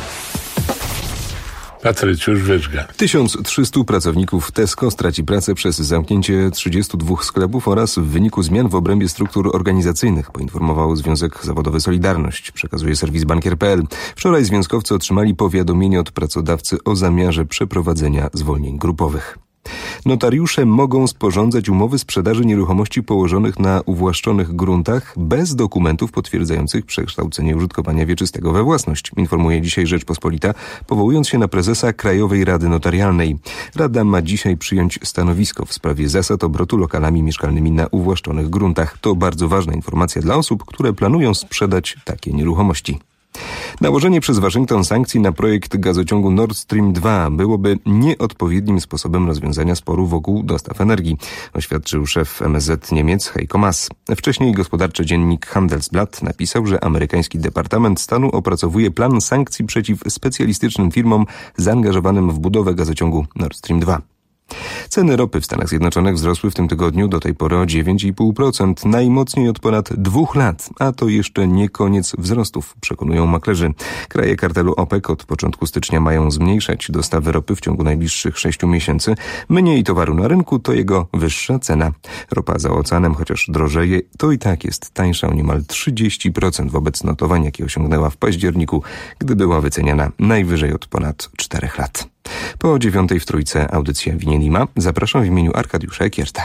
Patrycjusz Wyżga. tysiąc trzystu pracowników Tesco straci pracę przez zamknięcie trzydziestu dwóch sklepów oraz w wyniku zmian w obrębie struktur organizacyjnych, poinformował Związek Zawodowy Solidarność, przekazuje serwis bankier kropka p l. Wczoraj związkowcy otrzymali powiadomienie od pracodawcy o zamiarze przeprowadzenia zwolnień grupowych. Notariusze mogą sporządzać umowy sprzedaży nieruchomości położonych na uwłaszczonych gruntach bez dokumentów potwierdzających przekształcenie użytkowania wieczystego we własność, informuje dzisiaj Rzeczpospolita, powołując się na prezesa Krajowej Rady Notarialnej. Rada ma dzisiaj przyjąć stanowisko w sprawie zasad obrotu lokalami mieszkalnymi na uwłaszczonych gruntach. To bardzo ważna informacja dla osób, które planują sprzedać takie nieruchomości. Nałożenie przez Waszyngton sankcji na projekt gazociągu Nord Stream dwa byłoby nieodpowiednim sposobem rozwiązania sporu wokół dostaw energii, oświadczył szef M S Z Niemiec Heiko Maas. Wcześniej gospodarczy dziennik Handelsblatt napisał, że amerykański Departament Stanu opracowuje plan sankcji przeciw specjalistycznym firmom zaangażowanym w budowę gazociągu Nord Stream dwa. Ceny ropy w Stanach Zjednoczonych wzrosły w tym tygodniu do tej pory o dziewięć i pół procent, najmocniej od ponad dwóch lat, a to jeszcze nie koniec wzrostów, przekonują maklerzy. Kraje kartelu OPEC od początku stycznia mają zmniejszać dostawy ropy w ciągu najbliższych sześciu miesięcy. Mniej towaru na rynku to jego wyższa cena. Ropa za oceanem, chociaż drożeje, to i tak jest tańsza o niemal trzydzieści procent wobec notowań, jakie osiągnęła w październiku, gdy była wyceniana najwyżej od ponad czterech lat. Po dziewiątej w Trójce audycja Winienima. Zapraszam w imieniu Arkadiusza Ekierta.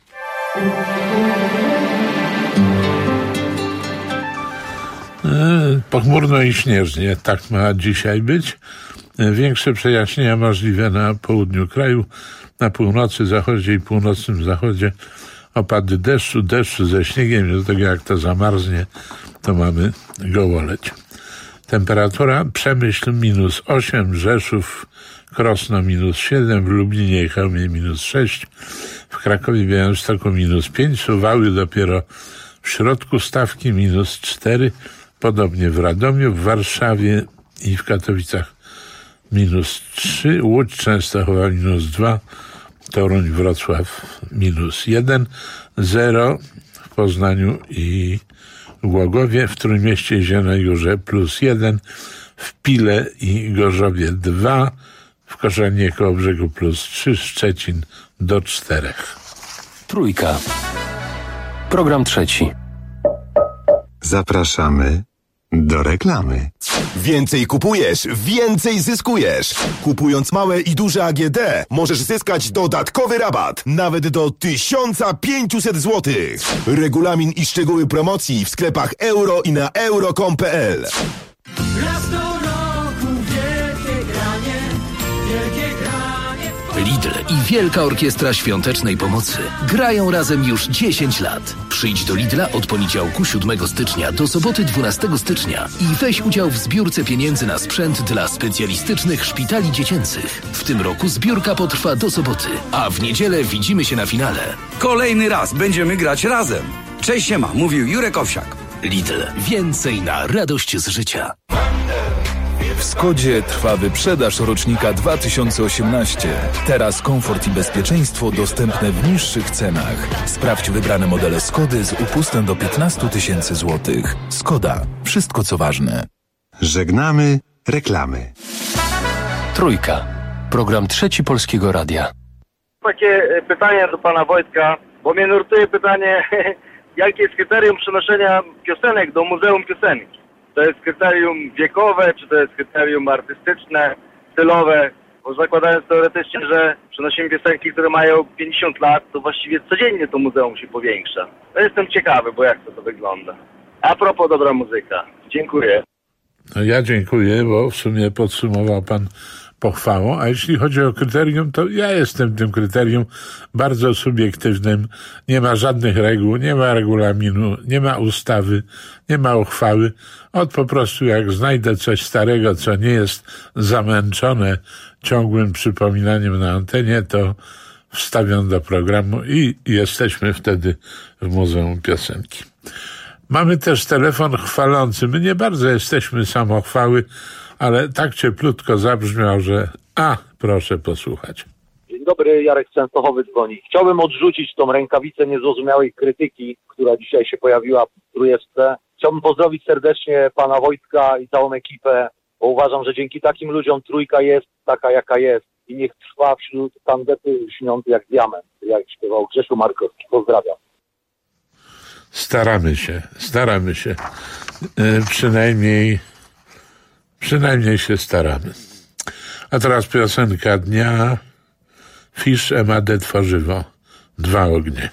Pochmurno i śnieżnie, tak ma dzisiaj być. Większe przejaśnienia możliwe na południu kraju, na północy, zachodzie i północnym zachodzie opady deszczu, deszczu ze śniegiem i do tego jak to zamarznie, to mamy gołoleć. Temperatura Przemyśl minus osiem, Rzeszów, Krosno minus siedem, w Lublinie i Chełmie minus sześć, w Krakowie, Białymstoku minus pięć, Suwały dopiero w środku stawki minus cztery, podobnie w Radomiu, w Warszawie i w Katowicach minus trzy, Łódź, Częstochowa minus dwa, Toruń, Wrocław minus jeden, zero w Poznaniu i Głogowie, w Trójmieście i Zielonej Górze plus jeden, w Pile i Gorzowie dwa, w Koszalinie Kołobrzegu plus trzy, Szczecin do czterech. Trójka. Program trzeci. Zapraszamy do reklamy. Więcej kupujesz, więcej zyskujesz. Kupując małe i duże A G D możesz zyskać dodatkowy rabat nawet do tysiąc pięćset złotych. Regulamin i szczegóły promocji w sklepach euro i na euro kropka com kropka p l. Raz do roku wielkie granie, wielkie granie. Lidl i Wielka Orkiestra Świątecznej Pomocy grają razem już dziesięć lat. Przyjdź do Lidla od poniedziałku siódmego stycznia do soboty dwunastego stycznia i weź udział w zbiórce pieniędzy na sprzęt dla specjalistycznych szpitali dziecięcych. W tym roku zbiórka potrwa do soboty, a w niedzielę widzimy się na finale. Kolejny raz będziemy grać razem. Cześć, siema, mówił Jurek Owsiak. Lidl. Więcej na radość z życia. W Skodzie trwa wyprzedaż rocznika dwa tysiące osiemnaście. Teraz komfort i bezpieczeństwo dostępne w niższych cenach. Sprawdź wybrane modele Skody z upustem do piętnaście tysięcy złotych. Skoda. Wszystko co ważne. Żegnamy reklamy. Trójka. Program trzeci Polskiego Radia. Takie pytanie do pana Wojtka, bo mnie nurtuje pytanie, jakie jest kryterium przenoszenia piosenek do Muzeum Piosenki? To jest kryterium wiekowe, czy to jest kryterium artystyczne, stylowe? Bo zakładając teoretycznie, że przenosimy piosenki, które mają pięćdziesiąt lat, to właściwie codziennie to muzeum się powiększa. To jestem ciekawy, bo jak to, to wygląda. A propos dobra muzyka. Dziękuję. No ja dziękuję, bo w sumie podsumował pan pochwałą, a jeśli chodzi o kryterium, to ja jestem tym kryterium bardzo subiektywnym. Nie ma żadnych reguł, nie ma regulaminu, nie ma ustawy, nie ma uchwały. Od po prostu jak znajdę coś starego, co nie jest zamęczone ciągłym przypominaniem na antenie, to wstawiam do programu i jesteśmy wtedy w Muzeum Piosenki. Mamy też telefon chwalący. My nie bardzo jesteśmy samochwały, ale tak cieplutko zabrzmiał, że a, proszę posłuchać. Dzień dobry, Jarek z Częstochowy dzwoni. Chciałbym odrzucić tą rękawicę niezrozumiałej krytyki, która dzisiaj się pojawiła w Trójeczce. Chciałbym pozdrowić serdecznie pana Wojtka i całą ekipę, bo uważam, że dzięki takim ludziom Trójka jest taka, jaka jest i niech trwa wśród tandety śniący jak diament, jak śpiewał Grzesiu Markowski. Pozdrawiam. Staramy się, staramy się. Yy, przynajmniej, przynajmniej się staramy. A teraz piosenka dnia. Fisz M A D Tworzywo. Dwa ognie.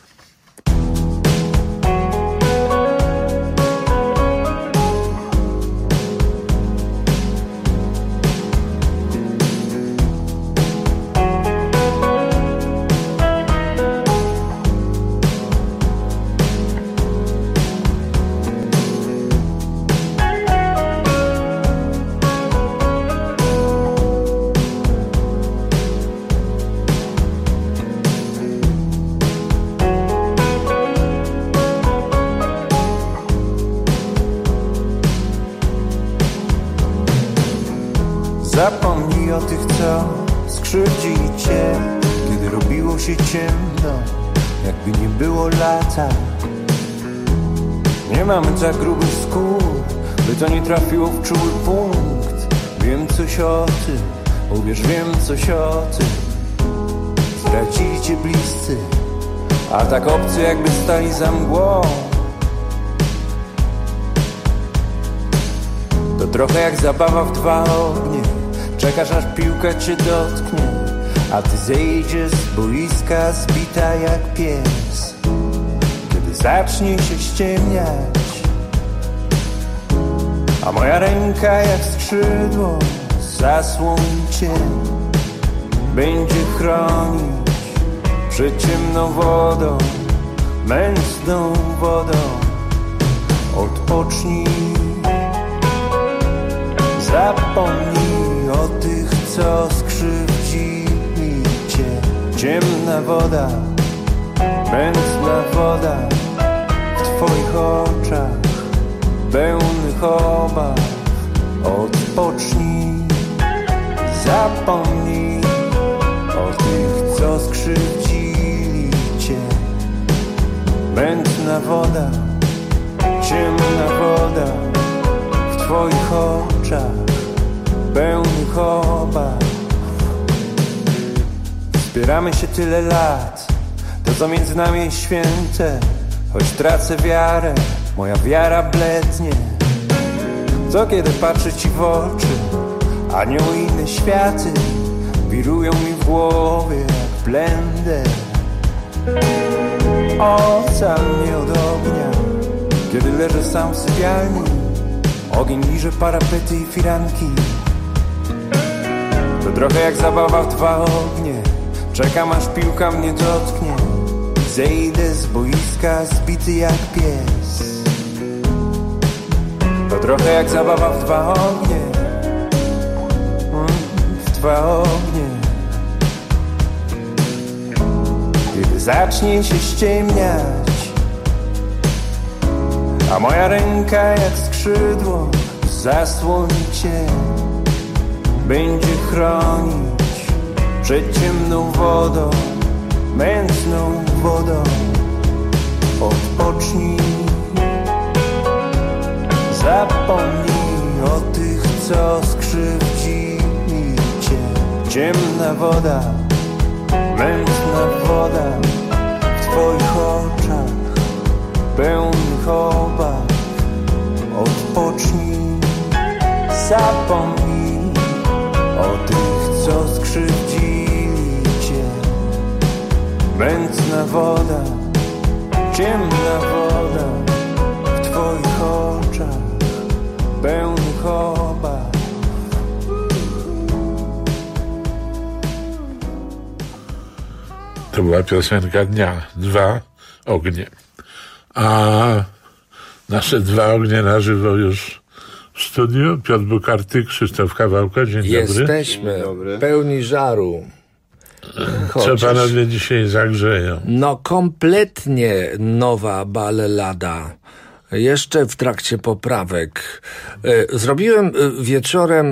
Zapomnij o tych, co skrzywdzili cię, kiedy robiło się ciemno, jakby nie było lata. Nie mamy tak grubych skór, by to nie trafiło w czuły punkt. Wiem coś o tym, uwierz, wiem coś o tym. Zdradzili cię bliscy, a tak obcy jakby stali za mgłą. To trochę jak zabawa w dwa ognie. Czekasz aż piłka cię dotknie, a ty zejdziesz z boiska zbita jak pies. Kiedy zacznie się ściemniać, a moja ręka jak skrzydło zasłoni cię, będzie chronić przed ciemną wodą, mętną wodą. Odpocznij, zapomnij o tych, co skrzywdzili cię. Ciemna woda, mętna woda w twoich oczach, pełnych obaw. Odpocznij, zapomnij o tych, co skrzywdzili cię. Mętna woda, ciemna woda w twoich oczach, pełnych obaw. Wspieramy się tyle lat, to co między nami jest święte. Choć tracę wiarę, moja wiara blednie. Co kiedy patrzę ci w oczy, anioły i inne światy wirują mi w głowie jak blender. Ocal mnie od ognia, kiedy leżę sam w sypialni. Ogień liże parapety i firanki. To trochę jak zabawa w dwa ognie. Czekam aż piłka mnie dotknie. Zejdę z boiska zbity jak pies. To trochę jak zabawa w dwa ognie. W dwa ognie. Kiedy zacznie się ściemniać, a moja ręka jak skrzydło zasłoni cię, będzie chronić przed ciemną wodą, mętną wodą. Odpocznij, zapomnij o tych, co skrzywdzili cię. Ciemna woda, mętna woda w twoich oczach, pełnych obaw. Odpocznij, zapomnij o tych, co skrzywdzili cię. Mętna woda, ciemna woda w twoich oczach, pełnych obaw. To była piosenka dnia. Dwa ognie. A nasze dwa ognie na żywo już w studiu. Piotr Bukarty, Krzysztof Kawałko. Dzień dobry. Jesteśmy pełni żaru. Chociaż, co panowie dzisiaj zagrzeją? No kompletnie nowa ballada. Jeszcze w trakcie poprawek. Zrobiłem wieczorem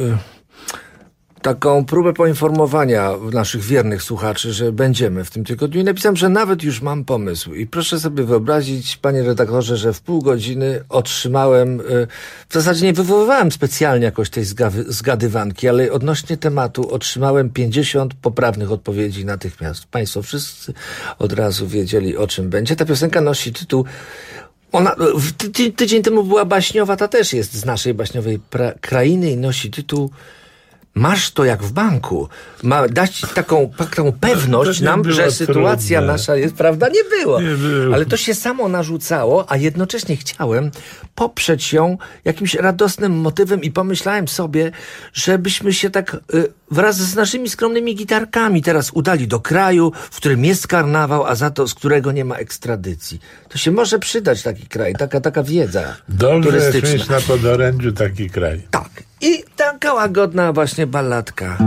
taką próbę poinformowania naszych wiernych słuchaczy, że będziemy w tym tygodniu i napisałem, że nawet już mam pomysł. I proszę sobie wyobrazić, panie redaktorze, że w pół godziny otrzymałem, w zasadzie nie wywoływałem specjalnie jakoś tej zgadywanki, ale odnośnie tematu otrzymałem pięćdziesiąt poprawnych odpowiedzi natychmiast. Państwo wszyscy od razu wiedzieli, o czym będzie. Ta piosenka nosi tytuł, ona ty, ty, tydzień temu była baśniowa, ta też jest z naszej baśniowej pra- krainy i nosi tytuł Masz to jak w banku. Ma dać taką, taką pewność nam, że sytuacja trudne. nasza jest, prawda? Nie było. nie było. Ale to się samo narzucało, a jednocześnie chciałem poprzeć ją jakimś radosnym motywem i pomyślałem sobie, żebyśmy się tak y, wraz z naszymi skromnymi gitarkami teraz udali do kraju, w którym jest karnawał, a za to z którego nie ma ekstradycji. To się może przydać taki kraj, taka, taka wiedza Dobrze turystyczna. Dobrze jest na podorędziu taki kraj. Tak. I taka łagodna właśnie balladka.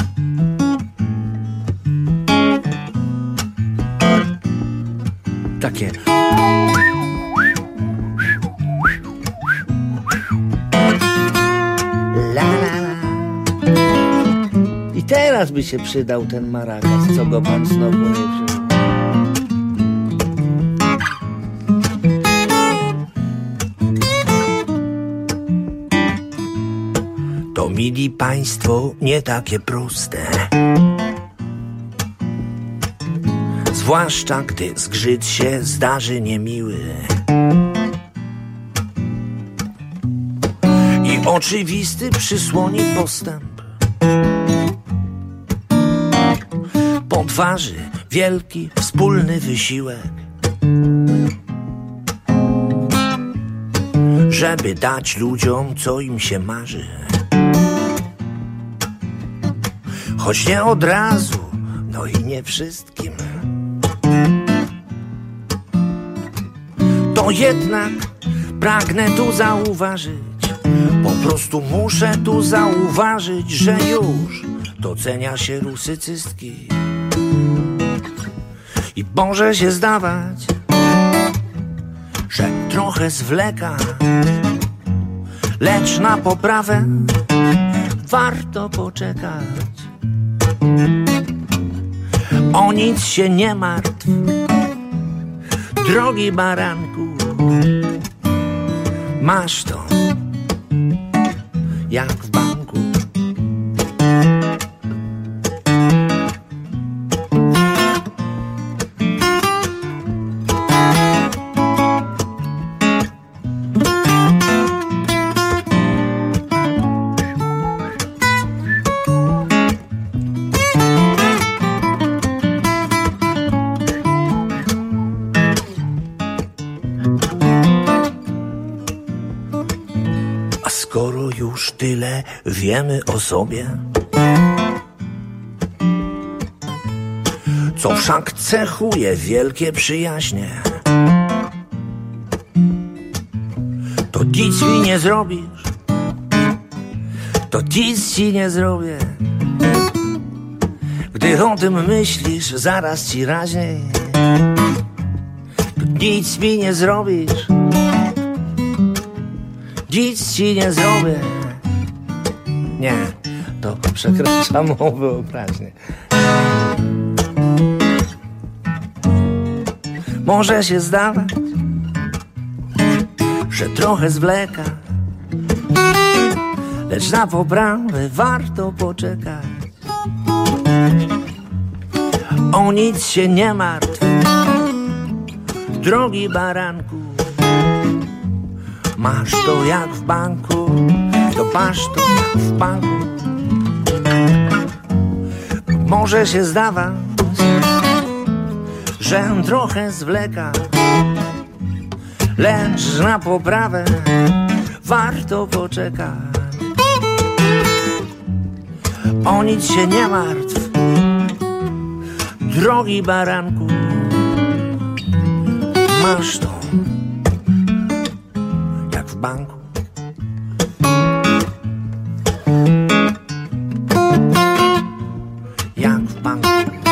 Takie. La, la, la. I teraz by się przydał ten marakas, co go pan znowu nie przydał. To, mili państwo, nie takie proste. Zwłaszcza gdy zgrzyt się zdarzy niemiły i oczywisty przysłoni postęp. Po twarzy wielki wspólny wysiłek, żeby dać ludziom, co im się marzy. Choć nie od razu, no i nie wszystkim. To jednak pragnę tu zauważyć, po prostu muszę tu zauważyć, że już docenia się rusycystki. I może się zdawać, że trochę zwleka, lecz na poprawę warto poczekać. O nic się nie martw, drogi baranku, masz to jak w banku. Skoro już tyle wiemy o sobie, co wszak cechuje wielkie przyjaźnie, to nic mi nie zrobisz, to nic ci nie zrobię. Gdy o tym myślisz, zaraz ci raźniej, to nic mi nie zrobisz, nic ci nie zrobię. Nie, to przekracza mą wyobraźnię. Może się zdawać, że trochę zwleka, lecz na poprawę warto poczekać. O nic się nie martw, drogi baranku, masz to jak w banku, to masz to jak w banku. Może się zdawać, że trochę zwleka, lecz na poprawę warto poczekać. O nic się nie martw, drogi baranku, masz to jak w banku. Jak w banku.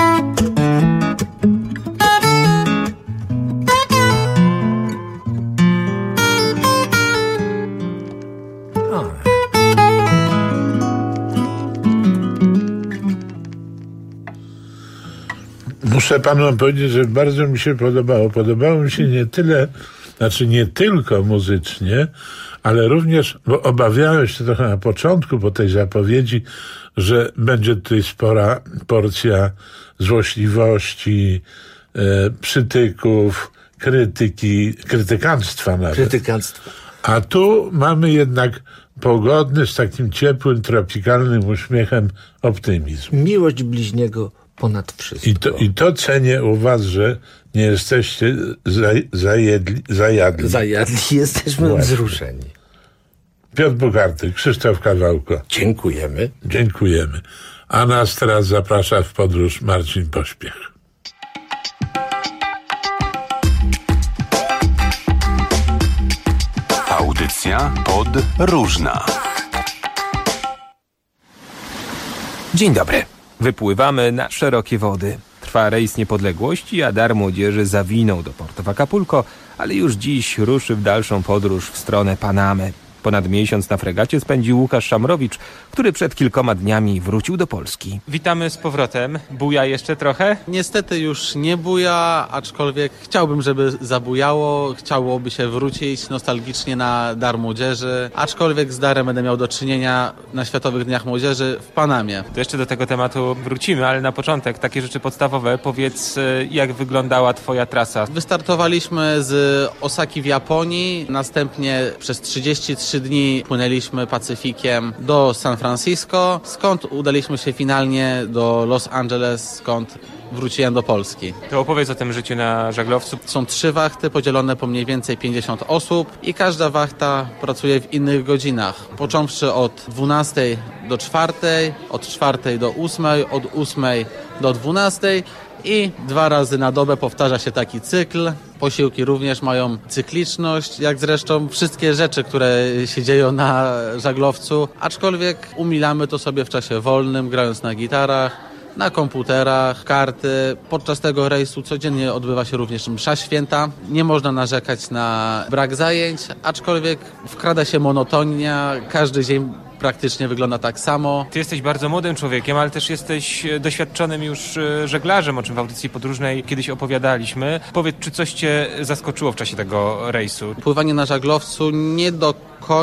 Muszę panu powiedzieć, że bardzo mi się podobało. Podobało mi się nie tyle, znaczy nie tylko muzycznie, ale również, bo obawiałem się trochę na początku po tej zapowiedzi, że będzie tutaj spora porcja złośliwości, e, przytyków, krytyki, krytykanstwa nawet. Krytykanstwa. A tu mamy jednak pogodny, z takim ciepłym, tropikalnym uśmiechem optymizm. Miłość bliźniego ponad wszystko. I to, i to cenię u was, że nie jesteście zaj, zajedli, zajadli. Zajadli, jesteśmy Właśnie. wzruszeni. Piotr Bukarty, Krzysztof Kawałko. Dziękujemy. Dziękujemy. A nas teraz zaprasza w podróż Marcin Pośpiech. Audycja pod Różna. Dzień dobry. Wypływamy na szerokie wody. Trwa rejs Niepodległości, a Dar Młodzieży zawinął do portu w Acapulco, ale już dziś ruszy w dalszą podróż w stronę Panamy. Ponad miesiąc na fregacie spędził Łukasz Szamrowicz, który przed kilkoma dniami wrócił do Polski. Witamy z powrotem. Buja jeszcze trochę? Niestety już nie buja, aczkolwiek chciałbym, żeby zabujało. Chciałoby się wrócić nostalgicznie na Dar Młodzieży, aczkolwiek z Darem będę miał do czynienia na Światowych Dniach Młodzieży w Panamie. To jeszcze do tego tematu wrócimy, ale na początek takie rzeczy podstawowe. Powiedz, jak wyglądała twoja trasa? Wystartowaliśmy z Osaki w Japonii, następnie przez trzydzieści trzy dni płynęliśmy Pacyfikiem do San Francisco, skąd udaliśmy się finalnie do Los Angeles, skąd wróciłem do Polski. To opowiedz o tym życiu na żaglowcu. Są trzy wachty podzielone po mniej więcej pięćdziesiąt osób i każda wachta pracuje w innych godzinach. Począwszy od dwunastej do czwartej, od czwartej do ósmej, od ósmej do dwunastej i dwa razy na dobę powtarza się taki cykl. Posiłki również mają cykliczność, jak zresztą wszystkie rzeczy, które się dzieją na żaglowcu, aczkolwiek umilamy to sobie w czasie wolnym, grając na gitarach, na komputerach, karty. Podczas tego rejsu codziennie odbywa się również msza święta. Nie można narzekać na brak zajęć, aczkolwiek wkrada się monotonia, każdy dzień praktycznie wygląda tak samo. Ty jesteś bardzo młodym człowiekiem, ale też jesteś doświadczonym już żeglarzem, o czym w audycji podróżnej kiedyś opowiadaliśmy. Powiedz, czy coś cię zaskoczyło w czasie tego rejsu? Pływanie na żaglowcu nie do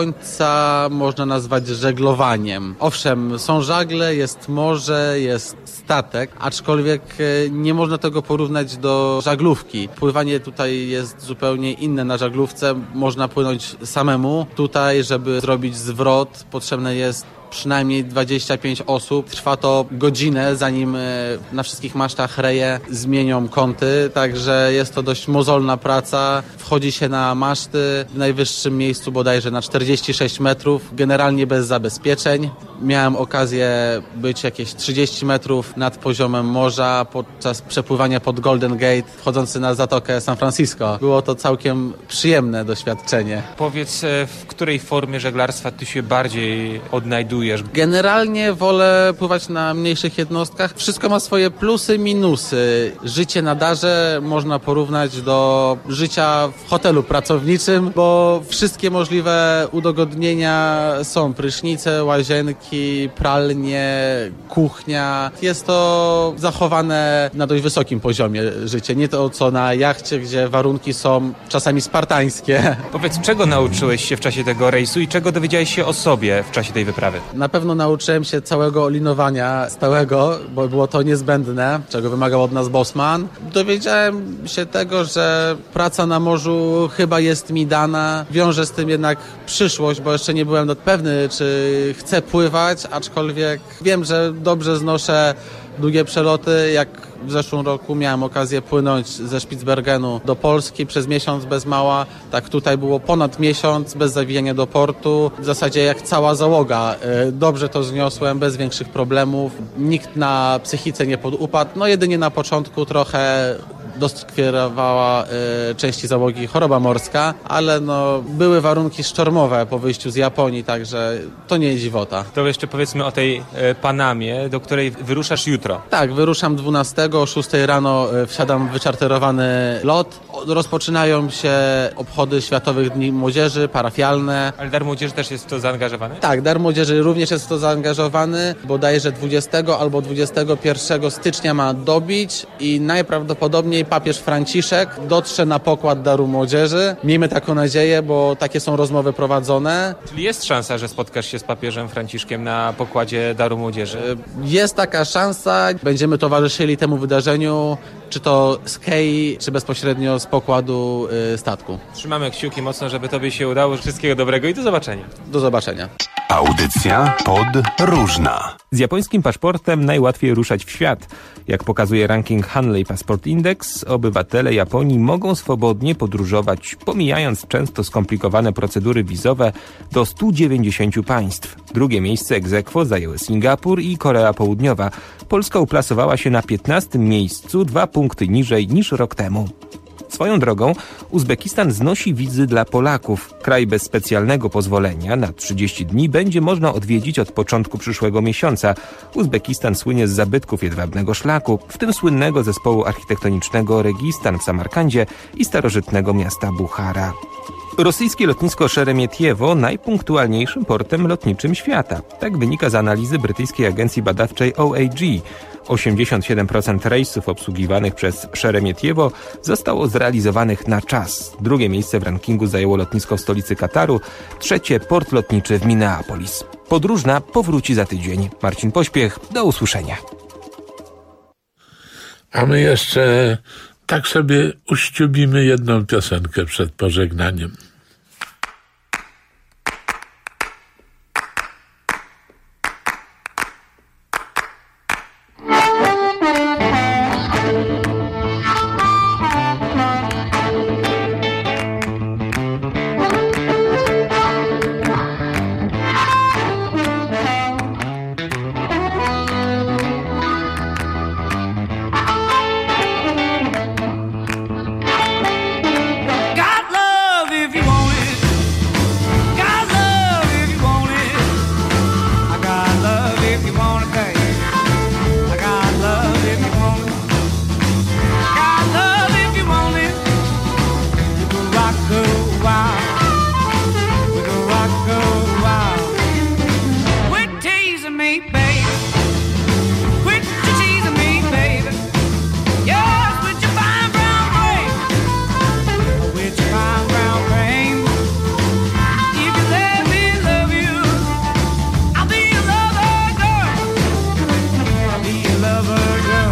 końca można nazwać żeglowaniem. Owszem, są żagle, jest morze, jest statek, aczkolwiek nie można tego porównać do żaglówki. Pływanie tutaj jest zupełnie inne. Na żaglówce można płynąć samemu. Tutaj, żeby zrobić zwrot, potrzebne jest przynajmniej dwadzieścia pięć osób. Trwa to godzinę, zanim na wszystkich masztach reje zmienią kąty, także jest to dość mozolna praca. Wchodzi się na maszty w najwyższym miejscu bodajże na czterdzieści sześć metrów, generalnie bez zabezpieczeń. Miałem okazję być jakieś trzydzieści metrów nad poziomem morza podczas przepływania pod Golden Gate, wchodzący na Zatokę San Francisco. Było to całkiem przyjemne doświadczenie. Powiedz, w której formie żeglarstwa ty się bardziej odnajdujesz? Generalnie wolę pływać na mniejszych jednostkach. Wszystko ma swoje plusy, minusy. Życie na darze można porównać do życia w hotelu pracowniczym, bo wszystkie możliwe udogodnienia są. Prysznice, łazienki, pralnie, kuchnia. Jest to zachowane na dość wysokim poziomie życie. Nie to co na jachcie, gdzie warunki są czasami spartańskie. Powiedz, czego nauczyłeś się w czasie tego rejsu i czego dowiedziałeś się o sobie w czasie tej wyprawy? Na pewno nauczyłem się całego linowania stałego, bo było to niezbędne, czego wymagał od nas Bosman. Dowiedziałem się tego, że praca na morzu chyba jest mi dana. Wiąże z tym jednak przyszłość, bo jeszcze nie byłem pewny, czy chcę pływać, aczkolwiek wiem, że dobrze znoszę długie przeloty. Jak w zeszłym roku miałem okazję płynąć ze Spitsbergenu do Polski przez miesiąc bez mała. Tak tutaj było ponad miesiąc bez zawijania do portu. W zasadzie jak cała załoga. Dobrze to zniosłem, bez większych problemów. Nikt na psychice nie podupadł. No jedynie na początku trochę doskwierowała y, części załogi choroba morska, ale no były warunki sztormowe po wyjściu z Japonii, także to nie jest dziwota. To jeszcze powiedzmy o tej y, Panamie, do której wyruszasz jutro. Tak, wyruszam dwunastego, o szóstej rano y, wsiadam w wyczarterowany lot. Rozpoczynają się obchody Światowych Dni Młodzieży, parafialne. Ale Dar Młodzieży też jest w to zaangażowany? Tak, Dar Młodzieży również jest w to zaangażowany. Bodajże dwudziestego albo dwudziestego pierwszego stycznia ma dobić i najprawdopodobniej papież Franciszek dotrze na pokład Daru Młodzieży. Miejmy taką nadzieję, bo takie są rozmowy prowadzone. Czyli jest szansa, że spotkasz się z papieżem Franciszkiem na pokładzie Daru Młodzieży? Jest taka szansa. Będziemy towarzyszyli temu wydarzeniu, czy to z kei, czy bezpośrednio z pokładu y, statku. Trzymamy kciuki mocno, żeby tobie się udało. Wszystkiego dobrego i do zobaczenia. Do zobaczenia. Audycja podróżna. Z japońskim paszportem najłatwiej ruszać w świat. Jak pokazuje ranking Hanley Passport Index, obywatele Japonii mogą swobodnie podróżować, pomijając często skomplikowane procedury wizowe, do stu dziewięćdziesięciu państw. Drugie miejsce ex aequo zajęły Singapur i Korea Południowa. Polska uplasowała się na piętnastym miejscu, dwa punkty niżej niż rok temu. Swoją drogą Uzbekistan znosi wizy dla Polaków. Kraj bez specjalnego pozwolenia na trzydzieści dni będzie można odwiedzić od początku przyszłego miesiąca. Uzbekistan słynie z zabytków jedwabnego szlaku, w tym słynnego zespołu architektonicznego Registan w Samarkandzie i starożytnego miasta Buchara. Rosyjskie lotnisko Szeremietjewo najpunktualniejszym portem lotniczym świata. Tak wynika z analizy brytyjskiej agencji badawczej O A G. osiemdziesiąt siedem procent rejsów obsługiwanych przez Szeremietjewo zostało zrealizowanych na czas. Drugie miejsce w rankingu zajęło lotnisko w stolicy Kataru, trzecie port lotniczy w Minneapolis. Podróżna powróci za tydzień. Marcin Pośpiech, do usłyszenia. A my jeszcze tak sobie uściubimy jedną piosenkę przed pożegnaniem. baby. Quit your teasing me, baby. Yes, with your fine brown brain. With your fine brown brain. If you let me love you, I'll be your lover, girl. I'll be your lover, girl.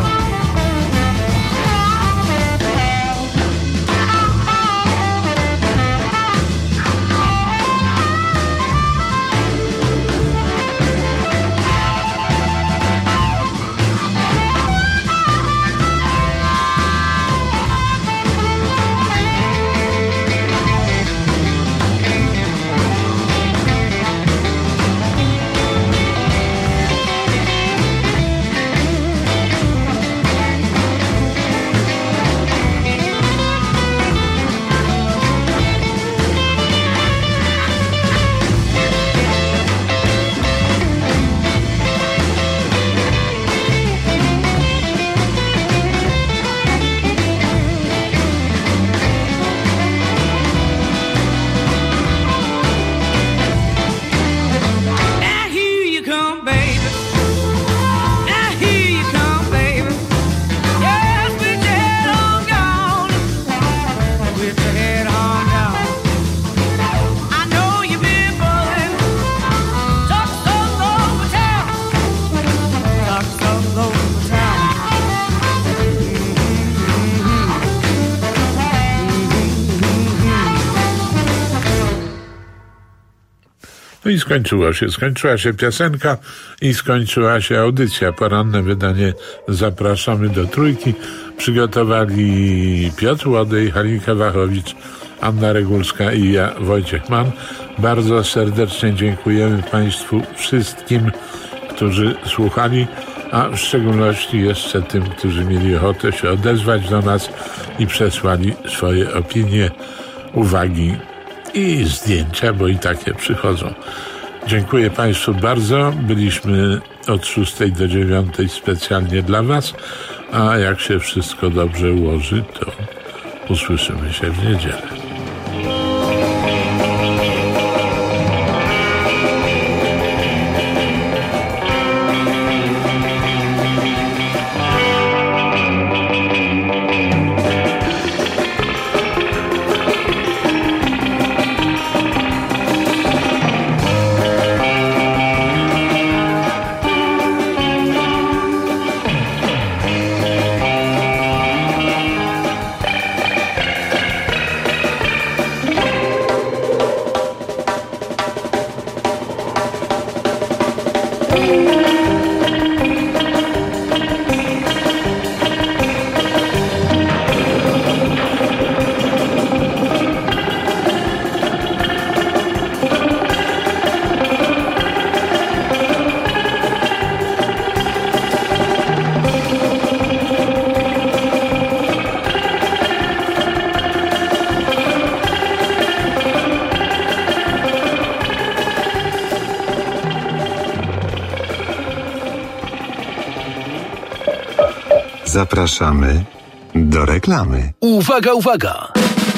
No i skończyło się. Skończyła się piosenka i skończyła się audycja. Poranne wydanie Zapraszamy do Trójki przygotowali Piotr Łodej, Halinka Wachowicz, Anna Regulska i ja, Wojciech Mann. Bardzo serdecznie dziękujemy Państwu wszystkim, którzy słuchali, a w szczególności jeszcze tym, którzy mieli ochotę się odezwać do nas i przesłali swoje opinie, uwagi i zdjęcia, bo i takie przychodzą. Dziękuję Państwu bardzo. Byliśmy od szóstej do dziewiątej specjalnie dla Was, a jak się wszystko dobrze ułoży, to usłyszymy się w niedzielę. Zapraszamy do reklamy. Uwaga, uwaga!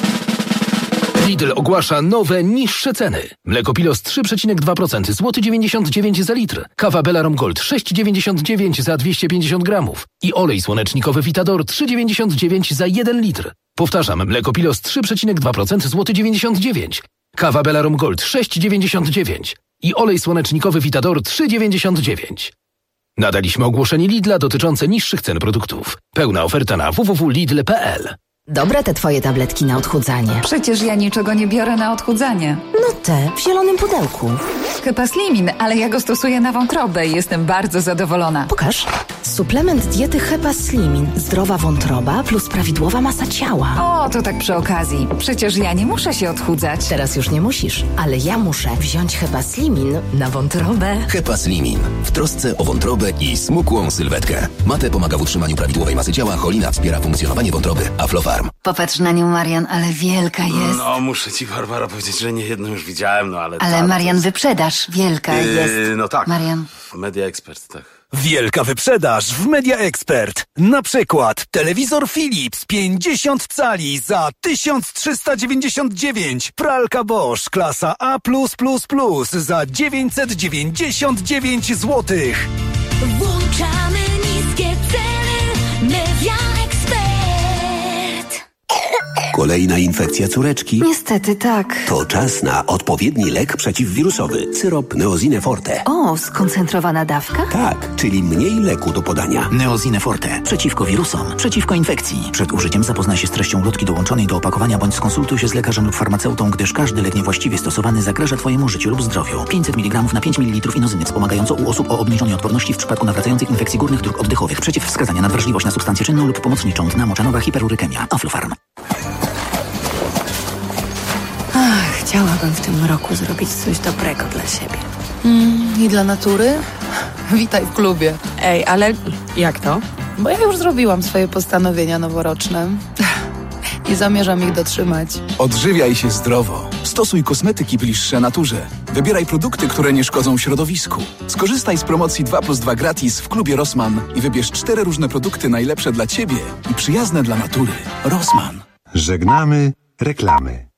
Lidl ogłasza nowe, niższe ceny. Mleko Pilos trzy przecinek dwa procent, złoty dziewięćdziesiąt dziewięć za litr. Kawa Belarom Gold sześć dziewięćdziesiąt dziewięć za dwieście pięćdziesiąt gramów. I olej słonecznikowy Vitador trzy dziewięćdziesiąt dziewięć za jeden litr. Powtarzam, mleko Pilos trzy przecinek dwa procent, złoty dziewięćdziesiąt dziewięć. Kawa Belarom Gold sześć dziewięćdziesiąt dziewięć. I olej słonecznikowy Vitador trzy dziewięćdziesiąt dziewięć. Nadaliśmy ogłoszenie Lidla dotyczące niższych cen produktów. Pełna oferta na w w w kropka lidl kropka p l. Dobre te twoje tabletki na odchudzanie. Przecież ja niczego nie biorę na odchudzanie. No te, w zielonym pudełku. Hepaslimin, ale ja go stosuję na wątrobę i jestem bardzo zadowolona. Pokaż. Suplement diety Hepaslimin. Zdrowa wątroba plus prawidłowa masa ciała. O, to tak przy okazji. Przecież ja nie muszę się odchudzać. Teraz już nie musisz, ale ja muszę wziąć Hepaslimin na wątrobę. Hepaslimin. W trosce o wątrobę i smukłą sylwetkę. Mate pomaga w utrzymaniu prawidłowej masy ciała, cholina wspiera funkcjonowanie wątroby. Aflofarm. Popatrz na nią, Marian, ale wielka jest. No, muszę ci, Barbara, powiedzieć, że nie jedną już widziałem, no ale... Ale ta, Marian, jest... wyprzedaż, wielka yy, jest. No tak. Marian. Media Expert, tak. Wielka wyprzedaż w Media Expert. Na przykład telewizor Philips pięćdziesiąt cali za tysiąc trzysta dziewięćdziesiąt dziewięć. Pralka Bosch klasa A plus plus plus za dziewięćset dziewięćdziesiąt dziewięć złotych. Włączamy niskie ceny. Media Expert. Kolejna infekcja córeczki? Niestety tak. To czas na odpowiedni lek przeciwwirusowy. Syrop Neosine Forte. O, skoncentrowana dawka? Tak, czyli mniej leku do podania. Neosine Forte. Przeciwko wirusom, przeciwko infekcji. Przed użyciem zapoznaj się z treścią ulotki dołączonej do opakowania bądź skonsultuj się z lekarzem lub farmaceutą, gdyż każdy lek niewłaściwie stosowany zagraża Twojemu życiu lub zdrowiu. pięćset miligramów na pięć mililitrów inozyny wspomagająco u osób o obniżonej odporności w przypadku nawracających infekcji górnych dróg oddechowych. Przeciwwskazania na wrażliwość na substancję czynną lub pomocniczą. Dna moczanowa, hiperurykemia. Aflofarm. Ach, chciałabym w tym roku zrobić coś dobrego dla siebie. Mm, I dla natury? Witaj w klubie. Ej, ale jak to? Bo ja już zrobiłam swoje postanowienia noworoczne. I zamierzam ich dotrzymać. Odżywiaj się zdrowo. Stosuj kosmetyki bliższe naturze. Wybieraj produkty, które nie szkodzą środowisku. Skorzystaj z promocji dwa plus dwa gratis w klubie Rossmann i wybierz cztery różne produkty najlepsze dla Ciebie i przyjazne dla natury. Rossmann. Żegnamy reklamy.